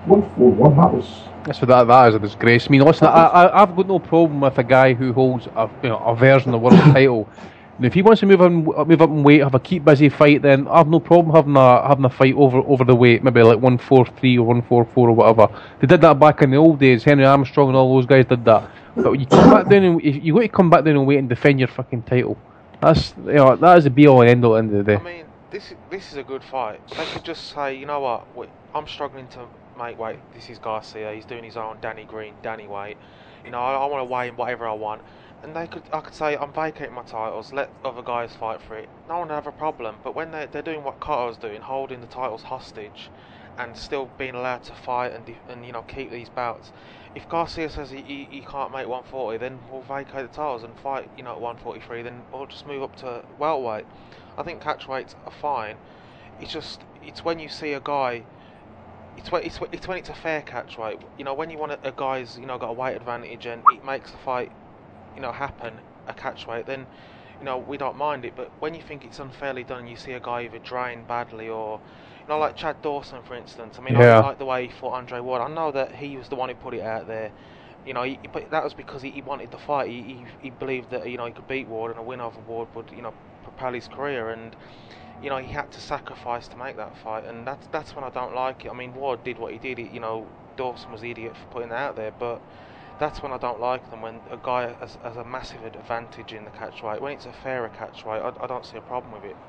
S11: 141, that was...
S10: That's what that is a disgrace. I mean, listen, I've got no problem with a guy who holds a version of the world title. And if he wants to move up in weight, have a keep busy fight, then I've no problem having a fight over the weight, maybe like 143 or 144 or whatever. They did that back in the old days. Henry Armstrong and all those guys did that. But you come back down and you got to come back down and wait and defend your fucking title. That's that is the be all and end all at the end of the day.
S12: I mean, this is a good fight. They could just say, you know what, I'm struggling to make weight. This is Garcia. He's doing his own Danny weight. You know, I want to weigh in whatever I want. And I could say, I'm vacating my titles, let other guys fight for it. No one would have a problem. But when they're doing what Cotto's doing, holding the titles hostage, and still being allowed to fight and you know, keep these bouts. If Garcia says he can't make 140, then we'll vacate the titles and fight, you know, at 143. Then we'll just move up to welterweight. I think catchweights are fine. It's when you see a guy. It's when it's a fair catchweight. You know, when you want a guy's, you know, got a weight advantage and it makes the fight, you know, happen, a catchweight, then, you know, we don't mind it. But when you think it's unfairly done, you see a guy either drained badly or, you know, like Chad Dawson, for instance. I mean, I like the way he fought Andre Ward. I know that he was the one who put it out there. You know, but that was because he wanted the fight. He believed that, you know, he could beat Ward, and a win over Ward would, you know, propel his career. And, you know, he had to sacrifice to make that fight, and that's when I don't like it. I mean, Ward did what he did. You know, Dawson was the idiot for putting that out there, but that's when I don't like them, when a guy has a massive advantage in the catchweight. When it's a fairer catchweight, I don't see a problem with it.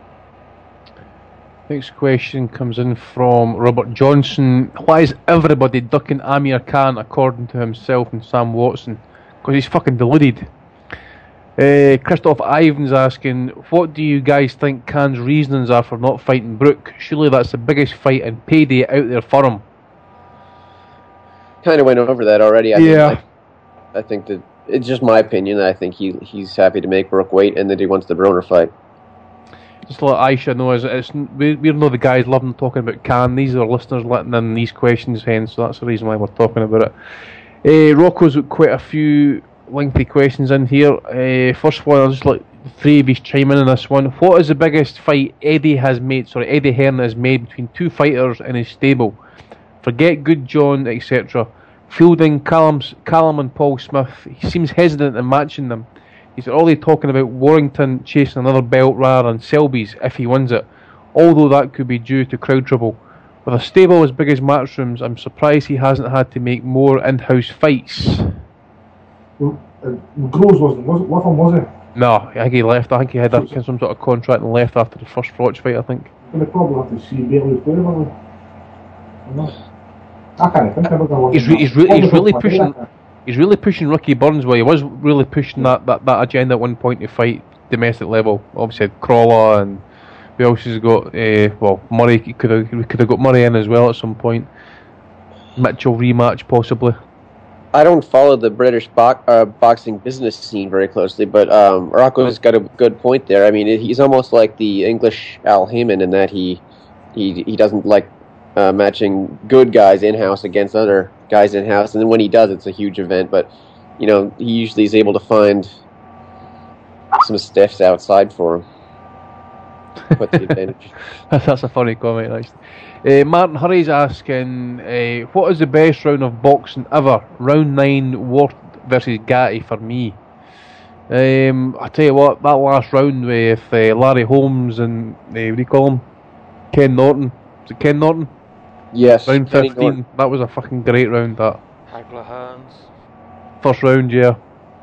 S10: Next question comes in from Robert Johnson. Why is everybody ducking Amir Khan according to himself and Sam Watson? Because he's fucking deluded. Christoph Ivan's asking, what do you guys think Khan's reasonings are for not fighting Brook? Surely that's the biggest fight and payday out there for him.
S14: Kind of went over that already. I think that it's just my opinion. I think he's happy to make Brook wait and that he wants the Broner fight.
S10: Just to let Aisha know, we're not the guys loving talking about Khan. These are listeners letting in these questions, hence, so that's the reason why we're talking about it. Rocco's got quite a few lengthy questions in here. First one, I'll just let the three of you chime in on this one. What is the biggest fight Eddie Hearn has made between two fighters in his stable? Forget Good John, etc. Fielding, Callum and Paul Smith. He seems hesitant in matching them. He's only talking about Warrington chasing another belt rather than Selby's if he wins it, although that could be due to crowd trouble. With a stable as big as Matchrooms, I'm surprised he hasn't had to make more in-house fights.
S11: Groves wasn't with him, was he?
S10: No, I think he left. I think he had some sort of contract and left after the first Froch fight, I think.
S11: They probably have to see Bailey's playing, won't they? I can't think of it.
S10: He's really pushing Ricky Burns. Well, he was really pushing that agenda at one point to fight domestic level. Obviously, had Crawler and who else has got? Murray. He could have got Murray in as well at some point. Mitchell rematch possibly.
S14: I don't follow the British boxing business scene very closely, but Rocco's got a good point there. I mean, he's almost like the English Al Heyman in that he doesn't like matching good guys in-house against other guys in-house, and then when he does, it's a huge event. But, you know, he usually is able to find some stiffs outside for him. What's the advantage?
S10: That's a funny comment, actually. Martin Hurry's asking, what is the best round of boxing ever? Round 9, Ward versus Gatti for me. I tell you what, that last round with Larry Holmes and, what do you call him? Ken Norton. Was it Ken Norton?
S14: Yes.
S10: Round 15, that was a fucking great round, that.
S12: Hagler Hearns.
S10: First round, yeah.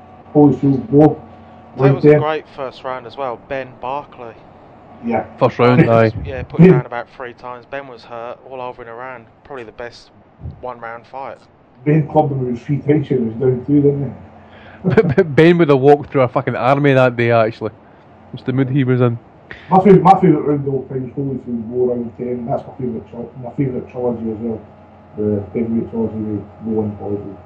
S12: That was a great first round as well. Ben Barkley.
S11: Yeah.
S10: First round, aye.
S12: Yeah, put him down about 3 times. Ben was hurt all over and around. Probably the best one-round fight.
S11: Ben clubbed him with 3 times. He was down 2, didn't he?
S10: Ben would have walked through a fucking army that day, actually. Just the mood he was in.
S11: My favourite round of all time is Holyfield War round 10. That's my favourite trilogy as well. The heavyweight trilogy with War and Holyfield.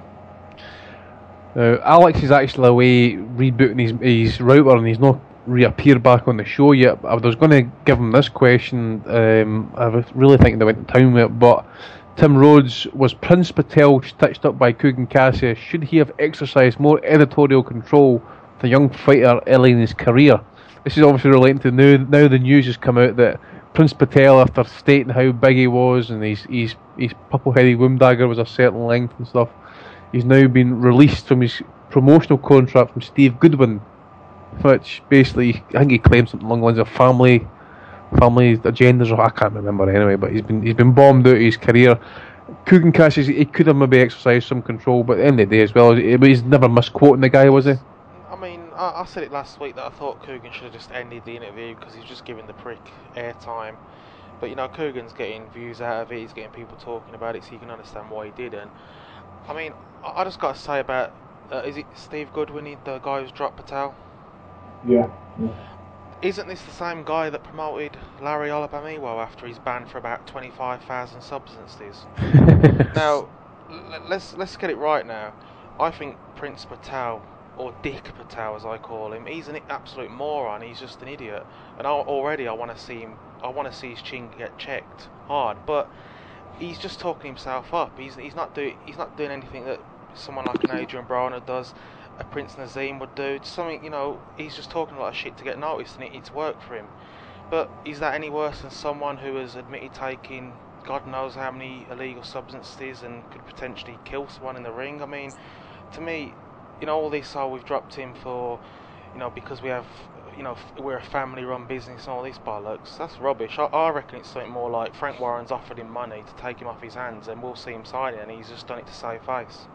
S10: Alex is actually away rebooting his router and he's not reappeared back on the show yet. I was going to give him this question. I was really thinking they went to town with it, but Tim Rhodes, was Prince Patel stitched up by Kugan Cassius? Should he have exercised more editorial control with a young fighter early in his career? This is obviously relating to now the news has come out that Prince Patel, after stating how big he was and he's his purple-headed womb dagger was a certain length and stuff. He's now been released from his promotional contract from Steve Goodwin, which basically, I think he claimed something along the lines of family agendas, or I can't remember anyway. But he's been bombed out of his career. Coogan Cassius, he could have maybe exercised some control, but at the end of the day as well, he's never misquoting the guy, was he?
S12: I mean, I said it last week that I thought Coogan should have just ended the interview because he's just giving the prick airtime. But you know, Coogan's getting views out of it, he's getting people talking about it, so you can understand why he didn't. I mean, I just got to say about, is it Steve Goodwin, the guy who's dropped Patel?
S11: Yeah.
S12: Isn't this the same guy that promoted Larry Olabamiwo after he's banned for about 25,000 substances? Now, let's get it right now. I think Prince Patel, or Dick Patel as I call him, he's an absolute moron. He's just an idiot. And already I want to see him. I want to see his chin get checked hard. But he's just talking himself up. He's not doing anything that someone like an Adrian Broner does, a Prince Nazim would do. It's something, you know, he's just talking a lot of shit to get noticed, and it's worked for him. But is that any worse than someone who has admitted taking God knows how many illegal substances and could potentially kill someone in the ring? I mean, to me, you know, all this, we've dropped him for, you know, because we have, you know, we're a family-run business and all this bollocks. That's rubbish. I reckon it's something more like Frank Warren's offered him money to take him off his hands, and we'll see him sign it, and he's just done it to save face.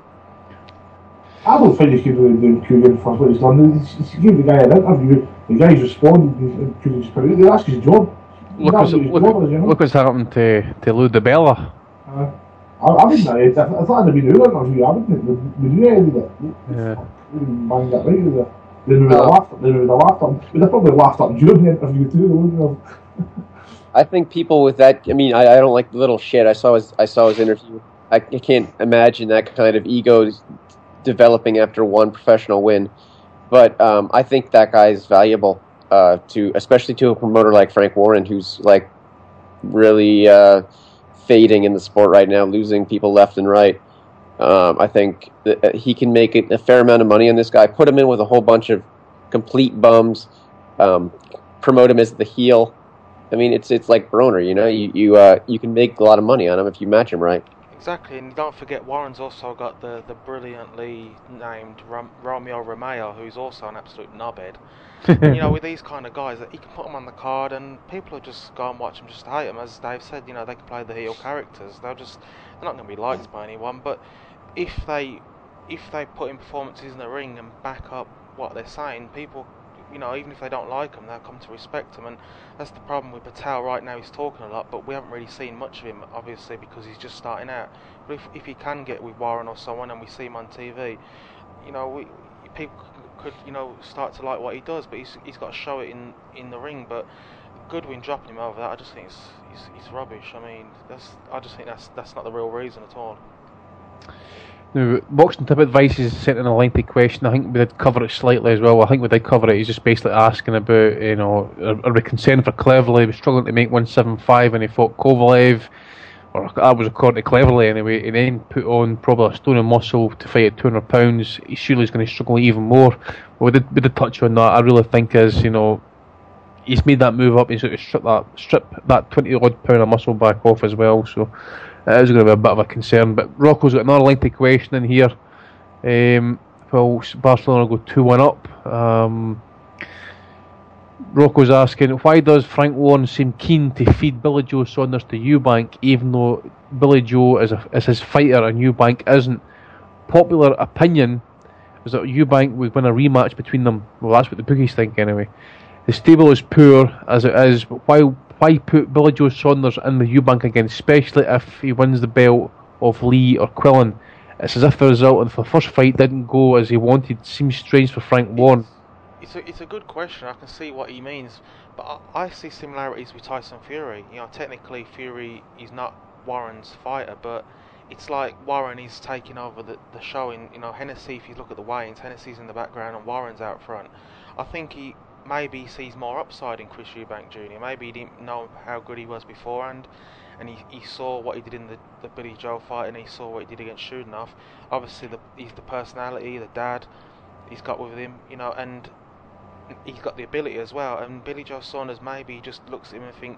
S11: I don't think you could really do Coogan for what he's done. He's given the guy an interview, the guy's responded, and Coogan just put it out there. That's his job.
S10: Look what's happened to Lou DiBella.
S11: I wouldn't have, if that hadn't been out interview, I wouldn't we knew any of it.
S10: Yeah.
S11: We didn't bang that right there. Then we would have laughed at we'd have probably laughed at him during the interview too, wouldn't we?
S14: I think people with that, I mean, I don't like the little shit. I saw his interview. I can't imagine that kind of ego developing after one professional win. But I think that guy is valuable especially to a promoter like Frank Warren, who's like really fading in the sport right now, losing people left and right. I think that he can make a fair amount of money on this guy. Put him in with a whole bunch of complete bums. Promote him as the heel. I mean, it's like Broner, you know. You can make a lot of money on him if you match him right.
S12: Exactly, and don't forget Warren's also got the brilliantly named Romeo Romeo, who's also an absolute knobhead. You know, with these kind of guys, that he can put them on the card, and people will just go and watch them just to hate them. As Dave said, you know, they can play the heel characters. They're not going to be liked by anyone. But if they put in performances in the ring and back up what they're saying, people, you know, even if they don't like them, they'll come to respect them. And that's the problem with Patel right now. He's talking a lot, but we haven't really seen much of him, obviously, because he's just starting out. But if he can get with Warren or someone, and we see him on TV, you know, people could, you know, start to like what he does. But he's got to show it in the ring. But Goodwin dropping him over that, I just think it's rubbish. I mean, I just think that's not the real reason at all.
S10: Now, boxing tip advice is sent in a lengthy question. I think we did cover it slightly as well. I think we did cover it. He's just basically asking about, you know, are we concerned for Cleverly? He was struggling to make 175 when he fought Kovalev, or that was according to Cleverly anyway, and then put on probably a stone of muscle to fight at 200 pounds. He surely is going to struggle even more. Well, we did touch on that. I really think you know, he's made that move up. He's going to strip that 20 odd pound of muscle back off as well. So it is going to be a bit of a concern. But Rocco's got another lengthy question in here. Will Barcelona go 2-1 up? Rocco's asking, why does Frank Warren seem keen to feed Billy Joe Saunders to Eubank, even though Billy Joe is his fighter and Eubank isn't? Popular opinion is that Eubank would win a rematch between them. Well, that's what the bookies think anyway. The stable is poor as it is, but why put Billy Joe Saunders in the Eubank again, especially if he wins the belt of Lee or Quillen? It's as if the result of the first fight didn't go as he wanted. Seems strange for Frank Warren.
S12: It's a good question. I can see what he means, but I see similarities with Tyson Fury. You know, technically Fury is not Warren's fighter, but it's like Warren is taking over the show. In, you know, Hennessy, if you look at the weigh-ins, Hennessy's in the background and Warren's out front. I think maybe he sees more upside in Chris Eubank Jr. Maybe he didn't know how good he was beforehand, and he saw what he did in the Billy Joe fight, and he saw what he did against Shudanov. Obviously, he's the personality, the dad he's got with him, you know, and he's got the ability as well. And Billy Joe Saunders maybe just looks at him and thinks,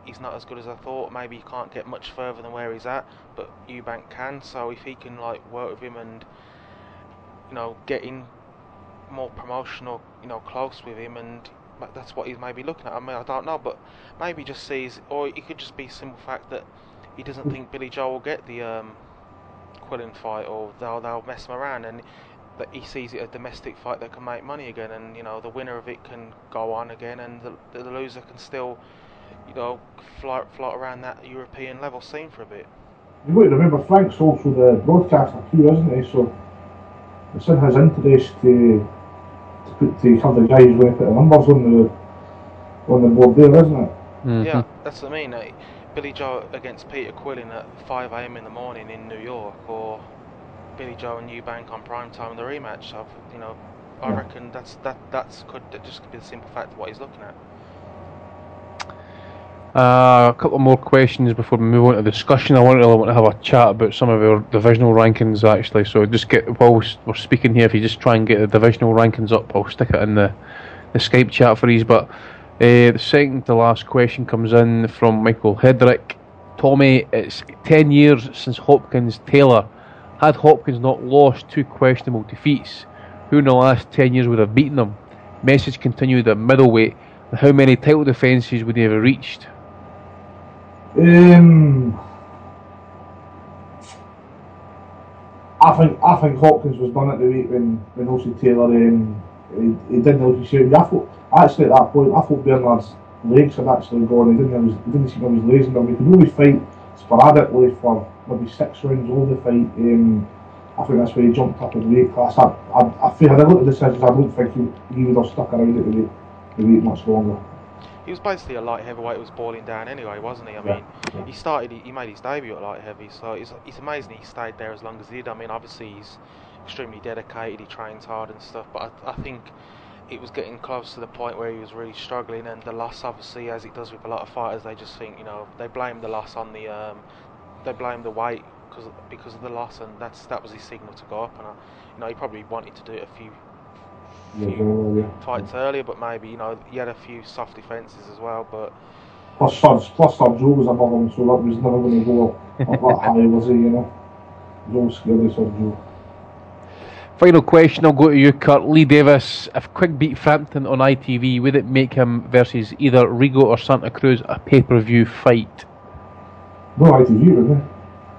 S12: he's not as good as I thought. Maybe he can't get much further than where he's at, but Eubank can. So if he can like work with him and get in more promotional, close with him, and that's what he's maybe looking at. I mean, I don't know, but maybe he just sees, or it could just be a simple fact that he doesn't think Billy Joe will get the Quillen fight, or they'll mess him around, and that he sees it a domestic fight that can make money again, and the winner of it can go on again, and the loser can still float around that European level scene for a bit.
S11: You've got to remember Frank's also the broadcaster too, isn't he? So it's in his interest to have the guys who put the numbers on the board there, isn't it?
S10: Mm-hmm.
S12: Yeah, that's what I mean. Billy Joe against Peter Quillen at 5 AM in the morning in New York, or Billy Joe and Eubank on prime time in the rematch. I reckon that could be the simple fact of what he's looking at.
S10: A couple more questions before we move on to discussion. I really want to have a chat about some of our divisional rankings actually. So just while we're speaking here, if you just try and get the divisional rankings up, I'll stick it in the Skype chat for these. But the second to last question comes in from Michael Hedrick. Tommy, it's 10 years since Hopkins Taylor. Had Hopkins not lost 2 questionable defeats, who in the last 10 years would have beaten him? Message continued at middleweight. And how many title defences would he have reached?
S11: I think Hopkins was done at the weight when Ossie Taylor he didn't know if he should. I thought actually at that point I thought Bernard's legs had actually gone. He didn't seem to be raising them. He could only fight sporadically for maybe 6 rounds of the fight. I think that's where he jumped up his weight class. I feel had I looked at the decisions, I don't think he would have stuck around at the weight much longer.
S12: He was basically a light heavyweight who was boiling down anyway, wasn't he? I mean, he made his debut at light heavy, so it's amazing he stayed there as long as he did. I mean, obviously he's extremely dedicated, he trains hard and stuff, but I think it was getting close to the point where he was really struggling, and the loss, obviously, as it does with a lot of fighters, they just think, they blame the loss on they blame the weight because of the loss, and that was his signal to go up, and he probably wanted to do it a few fights earlier, but maybe he had a few soft defences as well. But
S11: plus Joe was above him, so that was never going to go up that high, was he? Joe scared us of Joe.
S10: Final question, I'll go to you, Kurt. Lee Davis, if Quigg beat Frampton on ITV, would it make him versus either Rigo or Santa Cruz a pay-per-view fight?
S11: No ITV, would it?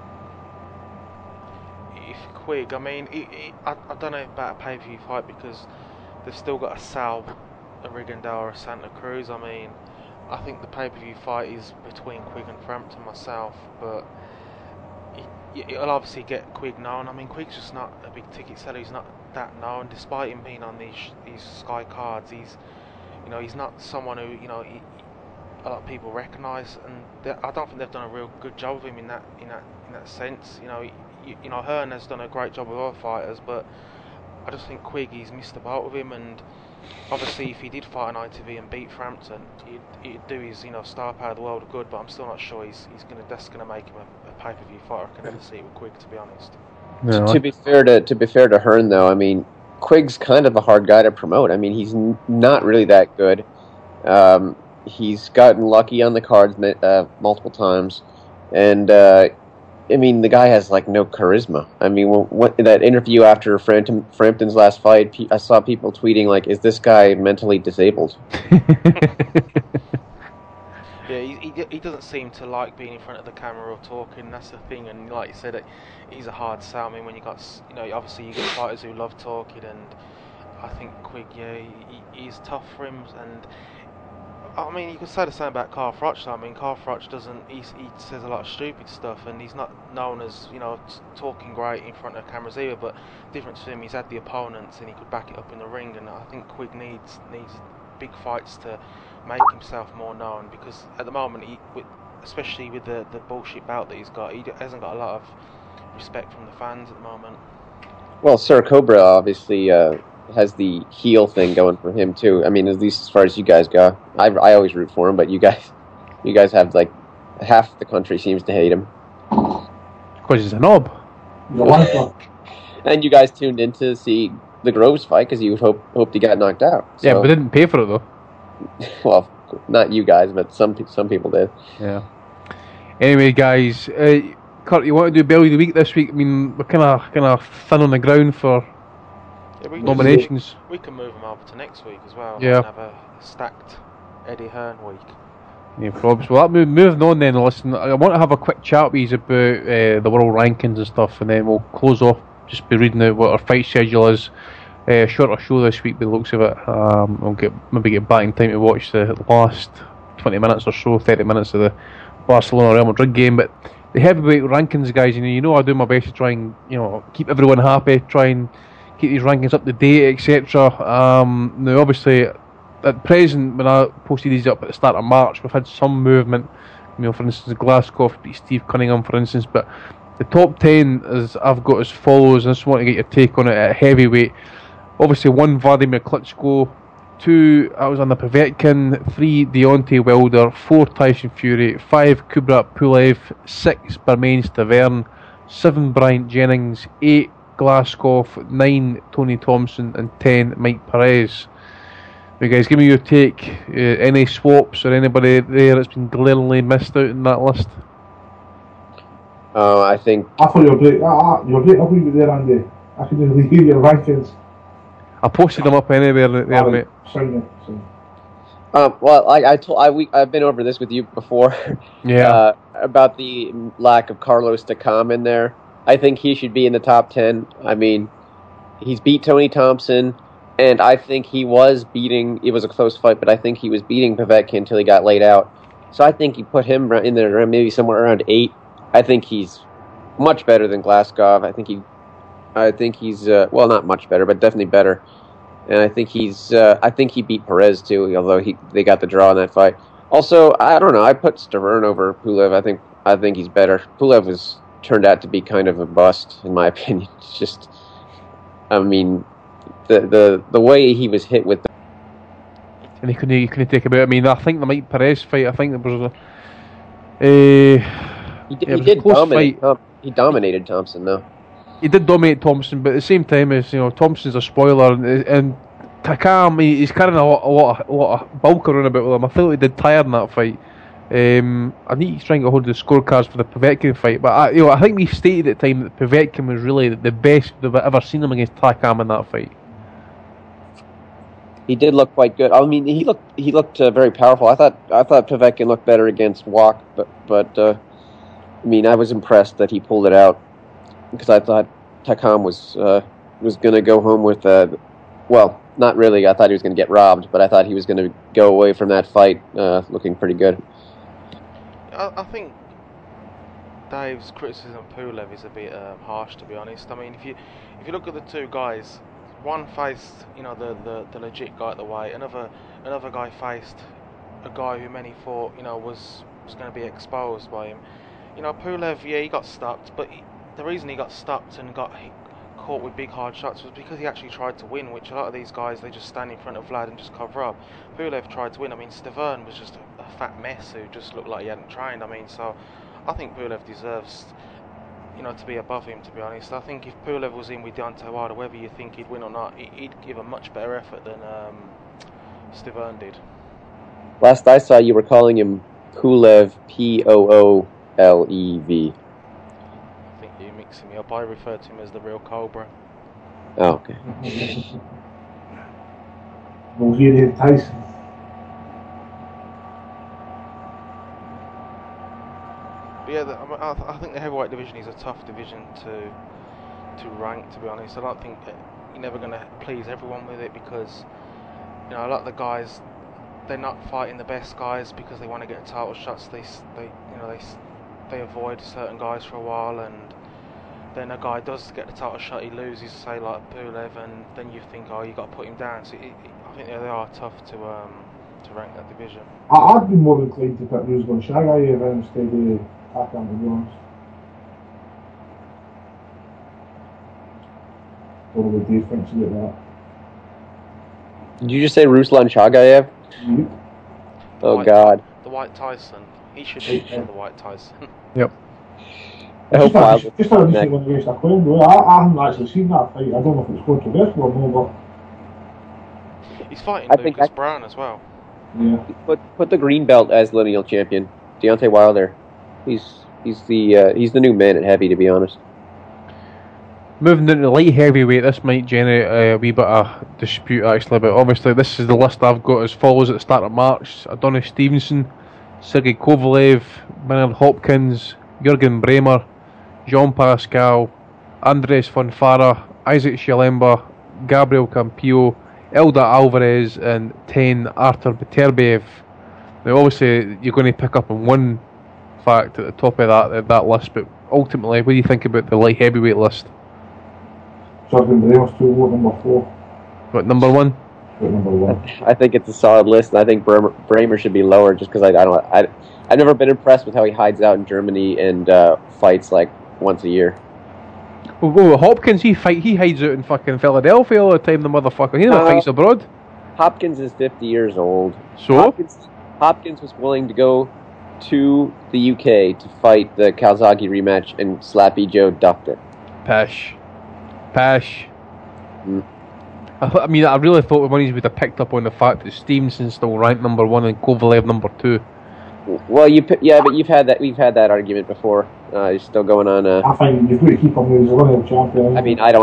S12: If Quigg, I mean, I don't know about a pay-per-view fight because they've still got to sell a Rigondeaux or a Santa Cruz. I mean, I think the pay-per-view fight is between Quigg and Frampton myself, but it'll obviously get Quigg known. I mean, Quigg's just not a big ticket seller. He's not that known, despite him being on these Sky cards. He's not someone who a lot of people recognise, and I don't think they've done a real good job of him in that sense. Hearn has done a great job with other fighters, but I just think Quigg, he's missed the boat with him, and obviously if he did fight on ITV and beat Frampton, he'd do his star power of the world of good, but I'm still not sure that's gonna make him a pay-per-view fighter. I can never see it with Quigg, to be honest.
S14: No, to be fair to Hearn though, I mean, Quigg's kind of a hard guy to promote. I mean, he's not really that good. He's gotten lucky on the cards multiple times, and I mean, the guy has no charisma. I mean, that interview after Frampton's last fight, I saw people tweeting is this guy mentally disabled?
S12: Yeah, he doesn't seem to like being in front of the camera or talking. That's the thing, and like you said, he's a hard sell. I mean, when you got obviously you get fighters who love talking, and I think Quigg, he's tough for him. And I mean, you could say the same about Carl Froch. I mean, Carl Froch he says a lot of stupid stuff, and he's not known as talking great in front of cameras either. But the difference to him, he's had the opponents, and he could back it up in the ring. And I think Quigg needs big fights to make himself more known, because at the moment, especially with the bullshit belt that he's got, he hasn't got a lot of respect from the fans at the moment.
S14: Well, Sir Cobra obviously has the heel thing going for him too. I mean, at least as far as you guys go, I always root for him, but you guys have half the country seems to hate him
S10: because he's a knob.
S14: And you guys tuned in to see the Groves fight because you hoped he got knocked out. So.
S10: Yeah, but didn't pay for it though.
S14: Well, not you guys, but some people did.
S10: Yeah. Anyway, guys, Kurt, you want to do Belly of the Week this week? I mean, we're kind of thin on the ground for nominations.
S12: We can move them over to next week as well.
S10: Yeah.
S12: And have a stacked Eddie Hearn week.
S10: Yeah, probs. Well, moving on then. Listen, I want to have a quick chat with you about the world rankings and stuff, and then we'll close off. Just be reading out what our fight schedule is. Shorter show this week by the looks of it. We'll maybe get back in time to watch the last 20 minutes or so, 30 minutes of the Barcelona Real Madrid game. But the heavyweight rankings, guys, you know I do my best to try and keep everyone happy, try and keep these rankings up to date, etc. Now, obviously, at present, when I posted these up at the start of March, we've had some movement. For instance, Glasgow beat Steve Cunningham, for instance. But the top 10 I've got as follows. I just want to get your take on it at heavyweight. Obviously, 1, Vladimir Klitschko. 2, Alexander Povetkin. 3, Deontay Wilder. 4, Tyson Fury. 5, Kubrat Pulev. 6, Bermane Stiverne. 7, Bryant Jennings. 8, Glasgow. 9, Tony Thompson. And 10, Mike Perez. You guys, give me your take. Any swaps or anybody there that's been glaringly missed out in that list?
S14: I think.
S11: I thought you were great. You're great up with there, Andy. I can really hear your rankings.
S10: I posted them up anywhere there, mate.
S14: Well, I've been over this with you before.
S10: Yeah.
S14: About the lack of Carlos Takam in there. I think he should be in the top 10. I mean, he's beat Tony Thompson. And I think he was beating, it was a close fight, but I think he was beating Povetkin until he got laid out. So I think you put him in there maybe somewhere around 8. I think he's much better than Glasgow. I think he's well, not much better, but definitely better. And I think he beat Perez too, although they got the draw in that fight. Also, I don't know, I put Stiverne over Pulev. I think he's better. Pulev has turned out to be kind of a bust, in my opinion. It's just, I mean, the way he was hit with
S10: and he couldn't take a bit. I mean, I think the Mike Perez fight, I think there was
S14: he did dominate. He dominated Thompson, though.
S10: He did dominate Thompson, but at the same time, as Thompson's a spoiler, and Takam, he's carrying a lot of bulk around about with him. I feel he did tired in that fight. I think he's trying to hold the scorecards for the Povetkin fight, but I think we stated at the time that Povetkin was really the best we've ever seen him against Takam in that fight.
S14: He did look quite good. I mean, he looked very powerful. I thought Povetkin looked better against Wach, but I mean, I was impressed that he pulled it out because I thought Takam was going to go home with well, not really. I thought he was going to get robbed, but I thought he was going to go away from that fight looking pretty good.
S12: I think Dave's criticism of Pulev is a bit harsh, to be honest. I mean, if you look at the two guys. One faced, the legit guy at the weight. Another guy faced a guy who many thought, was going to be exposed by him. Pulev, yeah, he got stopped, but the reason he got stopped and got caught with big hard shots was because he actually tried to win, which a lot of these guys, they just stand in front of Vlad and just cover up. Pulev tried to win. I mean, Stiverne was just a fat mess who just looked like he hadn't trained. I mean, so I think Pulev deserves to be above him, to be honest. I think if Pulev was in with Deontay Wilder, whether you think he'd win or not, he'd give a much better effort than Stiverne did.
S14: Last I saw, you were calling him Pulev, Poolev.
S12: I think you're mixing me up. I refer to him as the real Cobra.
S14: Oh, okay.
S11: Bulgarian Tyson.
S12: But yeah, I think the heavyweight division is a tough division to rank, to be honest. I don't think you're never going to please everyone with it because, a lot of the guys, they're not fighting the best guys because they want to get title shots. They avoid certain guys for a while, and then a guy does get the title shot, he loses, say like Pulev, and then you think, oh, you got to put him down. So I think they are tough to rank that division.
S11: I'd be more inclined to put Ruslan Chagayev instead of Takam, to be honest. What do you think about that?
S14: Did you just say Ruslan Chagayev?
S11: Mm-hmm.
S14: Oh, God.
S12: The White Tyson. He should be the White Tyson.
S10: Yep.
S14: I hope
S11: just a recent one against Aquino. I haven't actually seen that fight. I don't know if it's controversial or no, but
S12: he's fighting Lucas Brown as well.
S11: Yeah.
S14: Put the green belt as lineal champion. Deontay Wilder. He's the new man at heavy, to be honest.
S10: Moving into light heavyweight, this might generate a wee bit of dispute actually, but obviously this is the list I've got as follows at the start of March: Adonis Stevenson, Sergey Kovalev, Bernard Hopkins, Jürgen Bremer, Jean Pascal, Andres Fonfara, Isaac Shalemba, Gabriel Campillo, Elda Alvarez, and 10 Artur Beterbiev. Now obviously you're going to pick up on one fact at the top of that list, but ultimately what do you think about the light heavyweight list?
S11: Jürgen Bremer's too low, number 4.
S10: What, number 1?
S11: Number 1.
S14: I think it's a solid list, and I think Bremer should be lower just because I've never been impressed with how he hides out in Germany and fights like once a year.
S10: Well, Hopkins, he hides out in fucking Philadelphia all the time, the motherfucker. He never fights abroad.
S14: Hopkins is 50 years old.
S10: So?
S14: Hopkins was willing to go to the UK to fight the Calzaghe rematch, and Slappy Joe ducked it.
S10: Pash. I mean, I really thought when he would have picked up on the fact that Stevenson's still ranked number 1 and Kovalev number 2.
S14: Well, but we've had that argument before. He's still going on.
S11: I think you've got to keep him as a lineal champion.
S14: I mean, I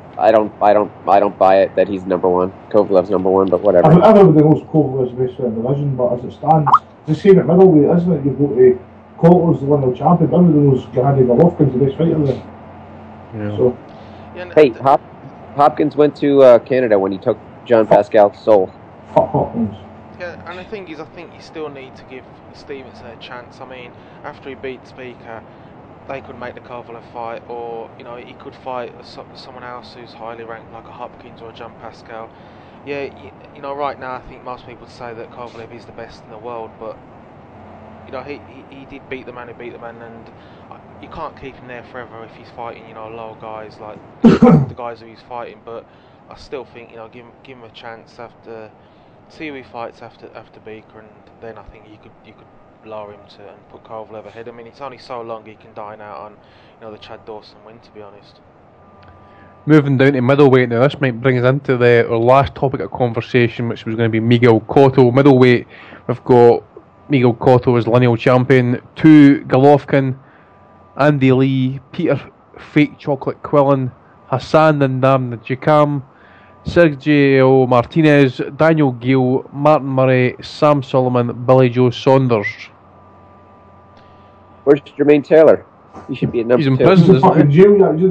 S14: don't buy it that he's number 1. Kovalev's number 1, but whatever.
S11: Everybody knows Kovalev's best in the division, but as it stands, it's the same at middleweight, isn't it? You've got Kovalev's the lineal champion, but everybody knows Gennady Golovkin's the best fighter there.
S10: Yeah.
S11: So.
S14: Hey, Hopkins went to Canada when he took John Pascal's soul.
S11: Fuck Hopkins.
S12: Yeah, and the thing is, I think you still need to give Stevenson a chance. I mean, after he beat Speaker, they could make the Kovalev fight, or he could fight someone else who's highly ranked, like a Hopkins or a John Pascal. Yeah, right now I think most people would say that Kovalev is the best in the world, but he did beat the man who beat the man, and you can't keep him there forever if he's fighting low guys like the guys who he's fighting. But I still think give him a chance after. See who he fights after Beaker, and then I think you could lower him and put Kovalev ahead. I mean, it's only so long he can dine out on the Chad Dawson win, to be honest.
S10: Moving down to middleweight now, this might bring us into our last topic of conversation, which was going to be Miguel Cotto. Middleweight, we've got Miguel Cotto as lineal champion, 2 Golovkin, Andy Lee, Peter Fake Chocolate Quillen, Hassan Ndam Njakam, Sergio Martinez, Daniel Gill, Martin Murray, Sam Solomon, Billy Joe Saunders.
S14: Where's Jermaine Taylor? He should be at number 2.
S10: He's in prison, isn't he?
S11: Jail, he's in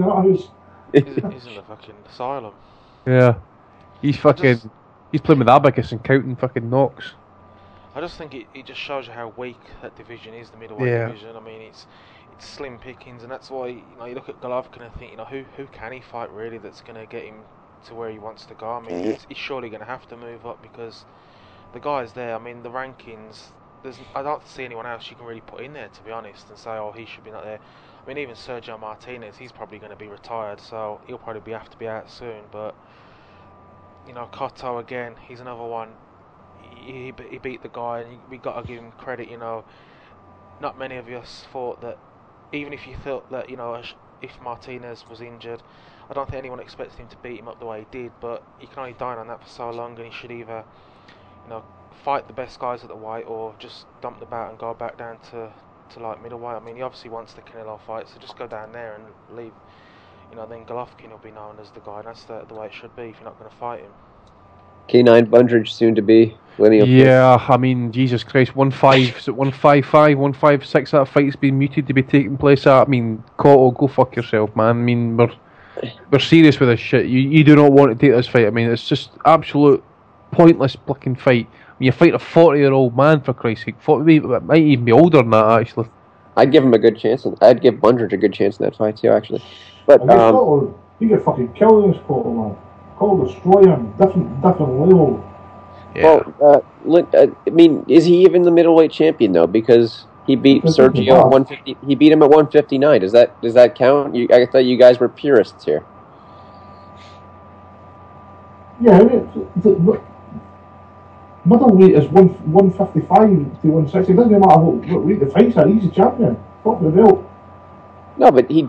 S12: the fucking asylum.
S10: Yeah. He's playing with abacus and counting fucking knocks.
S12: I just think it just shows you how weak that division is, the middleweight division. I mean, it's slim pickings, and that's why you look at Golovkin and think, who can he fight really that's going to get him to where he wants to go. I mean, he's surely going to have to move up because the guys there, I mean, the rankings, I don't see anyone else you can really put in there, to be honest, and say, oh, he should be not there. I mean, even Sergio Martinez, he's probably going to be retired, so he'll probably have to be out soon. But Cotto again, he's another one. He beat the guy, and we got to give him credit. Not many of us thought that, even if you thought that if Martinez was injured, I don't think anyone expected him to beat him up the way he did, but he can only dine on that for so long, and he should either, fight the best guys at the weight or just dump the bout and go back down to like middleweight. I mean, he obviously wants the Canelo fight, so just go down there and leave. Then Golovkin will be known as the guy, and that's the way it should be if you're not going to fight him.
S14: K9 Bundridge soon to be lineal.
S10: Yeah, I mean, Jesus Christ, 1-5, is it 155, 156? That fight's been muted to be taking place at. I mean, Cotto, go fuck yourself, man. I mean, we're serious with this shit. You do not want to take this fight. I mean, it's just absolute pointless fucking fight. I mean, you fight a 40-year-old man, for Christ's sake. It might even be older than that, actually.
S14: I'd give him a good chance. I'd give Bundridge a good chance in that fight too, actually. But
S11: he could fucking kill this Cotto, man. Cotto destroy him. Different level.
S10: Yeah.
S14: Well, I mean, is he even the middleweight champion though? Because he beat Sergio at 150. He beat him at 159. Does that count? I thought you guys were purists here.
S11: Yeah, I mean, middleweight is 155 to 160. It doesn't matter what weight the fight's at. He's a champion. Fuck the belt.
S14: No, but he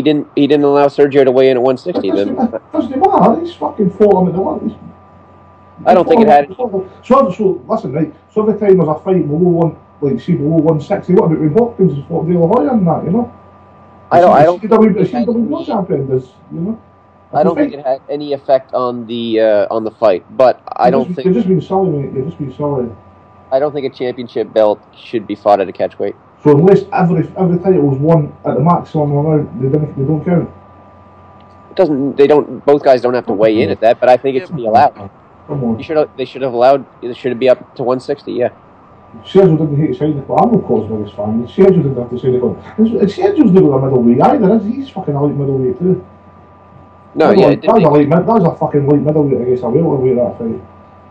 S14: didn't allow Sergio to weigh in at 160.
S11: Doesn't matter. He's fucking fought him at the one.
S14: I don't think it had.
S11: So listen, right. So every time there's a fight below one, like say below 160, what about when Hopkins has fought De La Hoya and that, you know?
S14: I don't.
S11: CW champion does, you know?
S14: I don't think it had any effect on the fight, but I don't think.
S11: You're just being silly, mate. You're just being silly.
S14: I don't think a championship belt should be fought at a catchweight.
S11: So unless every title was won at the maximum amount, they don't count.
S14: It doesn't. They don't. Both guys don't have to weigh in at that, but I think it should be allowed.
S11: Come on.
S14: They should have allowed. It should be up to 160. Yeah.
S11: Sergio didn't hate to sign the club. I'm not Cosmo's fan. Sergio didn't have to sign the club. And Sergio's not a middleweight either. He's fucking a light middleweight too.
S14: No,
S11: that was a fucking light middleweight against a welterweight that fight.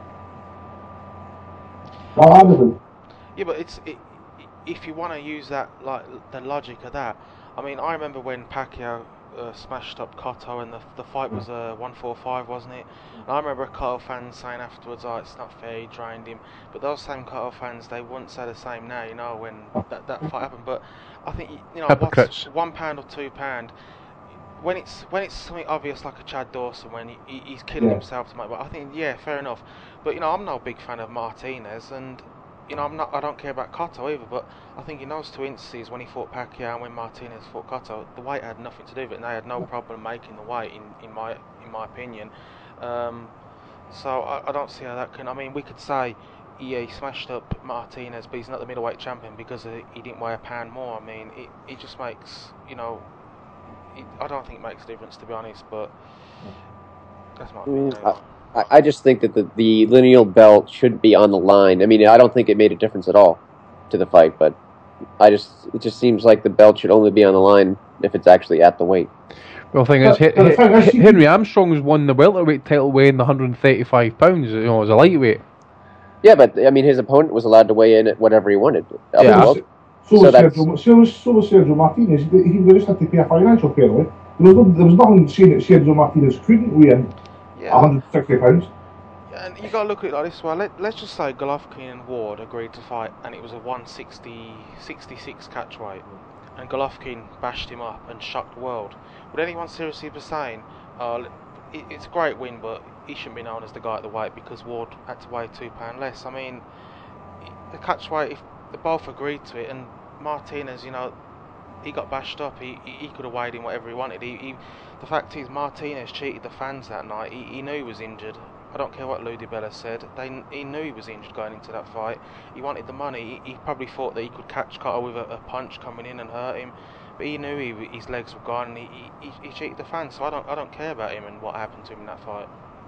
S12: Yeah, but if you want to use that, like the logic of that, I mean, I remember when Pacquiao smashed up Cotto and the fight was 145, wasn't it? And I remember Cotto fans saying afterwards, "Oh, it's not fair, he drained him." But those same Cotto fans, they wouldn't say the same now, you know, when that fight happened. But I think, you know, what's £1 or £2, when it's something obvious like a Chad Dawson, when he's killing himself to make, but I think, yeah, fair enough. But, you know, I'm no big fan of Martinez, and, you know, I don't care about Cotto either, but I think in those two instances, when he fought Pacquiao and when Martinez fought Cotto, the weight had nothing to do with it, and they had no problem making the weight, in my opinion. So I don't see how that can. I mean, we could say, yeah, he smashed up Martinez, but he's not the middleweight champion because he didn't weigh a pound more. I mean, it just makes, you know, I don't think it makes a difference, to be honest, but that's my opinion.
S14: I just think that the lineal belt should be on the line. I mean, I don't think it made a difference at all to the fight, but it just seems like the belt should only be on the line if it's actually at the weight.
S10: Well, the thing is, Henry Armstrong's won the welterweight title weighing 135 pounds, you know, as a lightweight.
S14: Yeah, but I mean, his opponent was allowed to weigh in at whatever he wanted.
S11: So was Sergio Martinez. He just had to pay a financial penalty. There was nothing saying that Sergio Martinez couldn't weigh in 160 pounds.
S12: And you got to look at it like this. Well, let's just say Golovkin and Ward agreed to fight, and it was a 166 catchweight, and Golovkin bashed him up and shocked the world. Would anyone seriously be saying, it's a great win, but he shouldn't be known as the guy at the weight because Ward had to weigh £2 less? I mean, the catchweight, if they both agreed to it, and Martinez, you know, he got bashed up. He could have weighed in whatever he wanted. The fact is, Martinez cheated the fans that night. He knew he was injured. I don't care what Lou DiBella said. He knew he was injured going into that fight. He wanted the money. He probably thought that he could catch Cotto with a punch coming in and hurt him. But he knew his legs were gone, and he cheated the fans. So I don't care about him and what happened to him in that fight.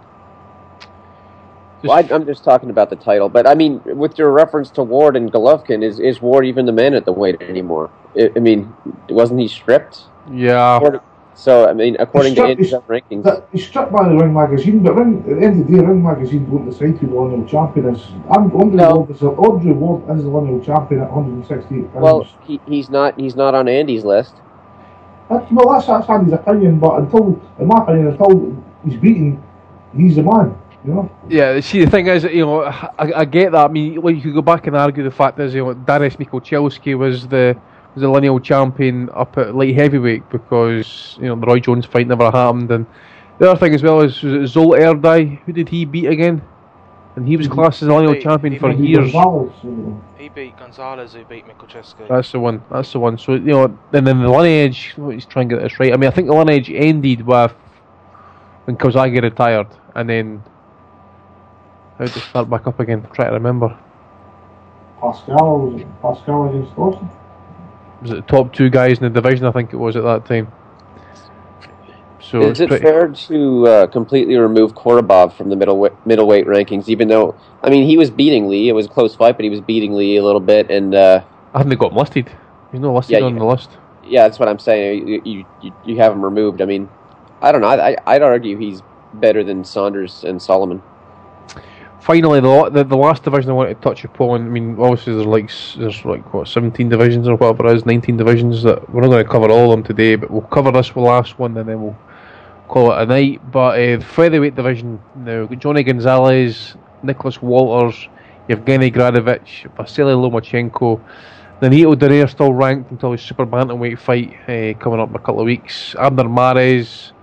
S14: Well, I'm just talking about the title, but I mean, with your reference to Ward and Golovkin, is Ward even the man at the weight anymore? I mean, wasn't he stripped?
S10: Yeah.
S14: So, I mean, according to Andy's rankings...
S11: He's stripped by the Ring Magazine, but at the end of the day, Ring Magazine don't decide who the lineal champion is. Audrey Ward is the lineal champion at 168 pounds.
S14: Well, he's not on Andy's list.
S11: Well, that's Andy's opinion, but in my opinion, until he's beaten, he's the man. You know?
S10: Yeah, see, the thing is, you know, I get that. I mean, well, you could go back and argue the fact is, you know, Darius Michalczewski was the lineal champion up at light heavyweight because, you know, the Roy Jones fight never happened. And the other thing as well is Zol Erdai. Who did he beat again? And he was classed as a lineal champion for years.
S12: He beat Gonzalez, who beat Michalczewski.
S10: That's the one. So, you know, and then the lineage, he's trying to get this right. I mean, I think the lineage ended with when Kozagi retired, and then how did it start back up again? I'm trying to remember.
S11: Pascal against Dawson.
S10: Was it the top two guys in the division? I think it was at that time. So
S14: is it fair to completely remove Korobov from the middleweight rankings? Even though, I mean, he was beating Lee. It was a close fight, but he was beating Lee a little bit. And I
S10: haven't got him listed. He's not listed on the list.
S14: Yeah, that's what I'm saying. You have him removed. I mean, I don't know. I'd argue he's better than Saunders and Solomon.
S10: Finally, the last division I want to touch upon. I mean, obviously there's like what 17 divisions or whatever it is, 19 divisions that we're not going to cover all of them today, but we'll cover this last one and then we'll call it a night. But the featherweight division now, Johnny Gonzalez, Nicholas Walters, Yevgeny Gradovich, Vasily Lomachenko, Nonito Donaire still ranked until his super bantamweight fight coming up in a couple of weeks. Abner Mares,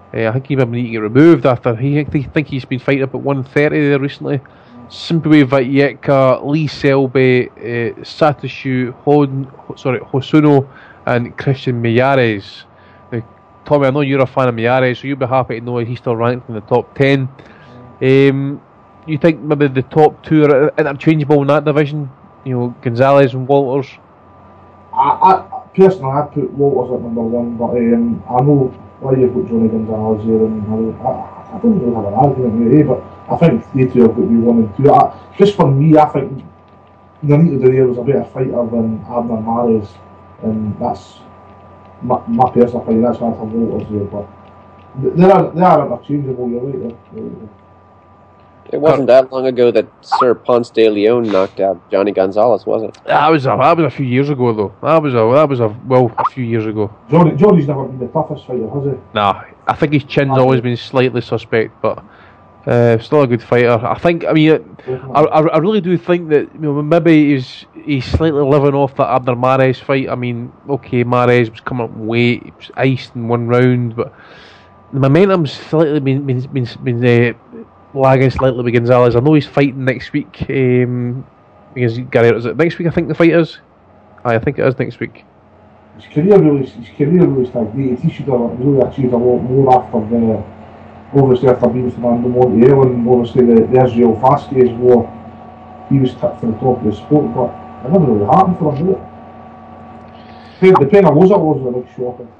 S10: I think he might need to get removed after I think he's been fighting up at 130 there recently. Simply Vatyeka, Lee Selby, Satoshi Hosono, and Christian Miyares. Now, Tommy, I know you're a fan of Miyares, so you'll be happy to know he's still ranked in the top 10. You think maybe the top two are interchangeable in that division? You know, Gonzalez and Walters?
S11: I personally, I'd put Walters at number one, but I know why you've got Johnny Gonzalez here, and I don't really have an argument here, but I think they two have got to be 1 and 2. Just for me, I think Nonito Donaire was a better fighter than Abner Mares, and that's my personal opinion. That's why I have Walters here, but they are interchangeable. You're right there.
S14: It wasn't that long ago that Sir Ponce de Leon knocked out Johnny Gonzalez, was it?
S10: That was a few years ago, though. That was a few years ago.
S11: Johnny's never been the toughest fighter, has he?
S10: Nah, I think his chin's always been slightly suspect, but still a good fighter. I really do think that, you know, maybe he's slightly living off that Abner Mares fight. I mean, okay, Mares was coming up in weight, he was iced in 1 round, but the momentum's slightly been lagging slightly with Gonzalez. I know he's fighting next week against Gary. Is it next week? I think the fight is. I think it is next week.
S11: His career really stagnated. He should have really achieved a lot more after being Fernando Montiel, and obviously the Israel Vasquez war. He was tipped for the top of the sport, but it never really happened for him, did it? The Peñalosa was a big shocker.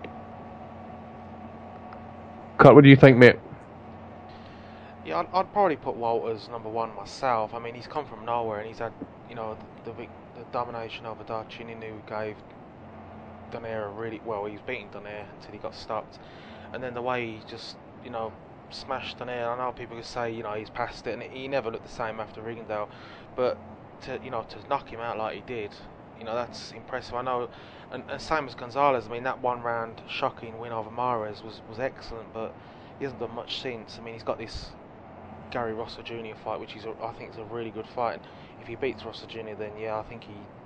S10: Kurt, what do you think, mate?
S12: Yeah, I'd probably put Walters number one myself. I mean, he's come from nowhere and he's had, you know, the domination over Darchininu gave Donaire he's beating Donaire until he got stopped. And then the way he just, you know, smashed Donaire, I know people could say, you know, he's past it, and he never looked the same after Rigondeaux, but to knock him out like he did, you know, that's impressive. I know, and same as Gonzalez. I mean, that 1 round shocking win over Mares was excellent, but he hasn't done much since. I mean, he's got this Gary Russell Jr. fight, which I think is a really good fight. And if he beats Russell Jr., then I think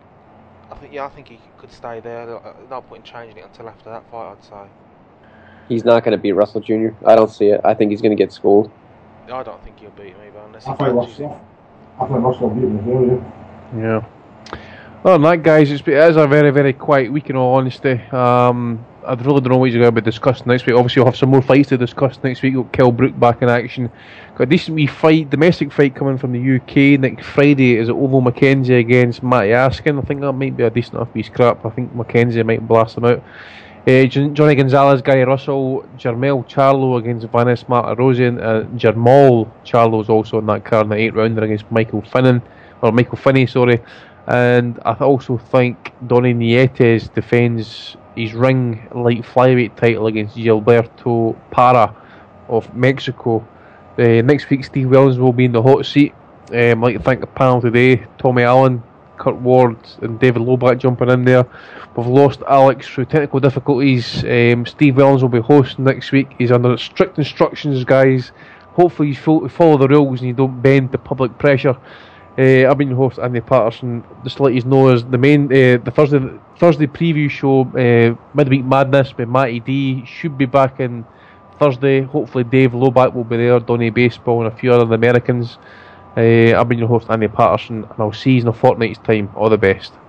S12: he could stay there. No point in changing it until after that fight, I'd say.
S14: He's not going to beat Russell Jr. I don't see it. I think he's going to get schooled.
S12: I don't think he'll beat him either, unless he
S11: I think Russell will beat him as well,
S10: yeah. Other than that, guys, it is a very, very quiet week, in all honesty. I really don't know what you're going to be discussing next week. Obviously, we'll have some more fights to discuss next week. We've got Kell Brook back in action. Got a decent wee fight, domestic fight coming from the UK next Friday. Is it Oval McKenzie against Matty Askin? I think that might be a decent enough piece of crap. I think McKenzie might blast him out. Johnny Gonzalez, Gary Russell, Jermell Charlo against Vanes Martirosyan, Jermall Charlo's also in that card in the 8-rounder against Michael Finney, sorry. And I also think Donny Nietes defends his ring light flyweight title against Gilberto Parra of Mexico. Next week, Steve Williams will be in the hot seat. I'd like to thank the panel today: Tommy Allen, Kurt Ward, and David Loback jumping in there. We've lost Alex through technical difficulties. Steve Williams will be hosting next week. He's under strict instructions, guys. Hopefully, you follow the rules and you don't bend the public pressure. I've been your host, Andy Patterson. Just to let you know, is the main the Thursday preview show, Midweek Madness with Matty D, should be back in Thursday. Hopefully Dave Loback will be there, Donny Baseball, and a few other Americans. I've been your host, Andy Patterson, and I'll see you in a fortnight's time. All the best.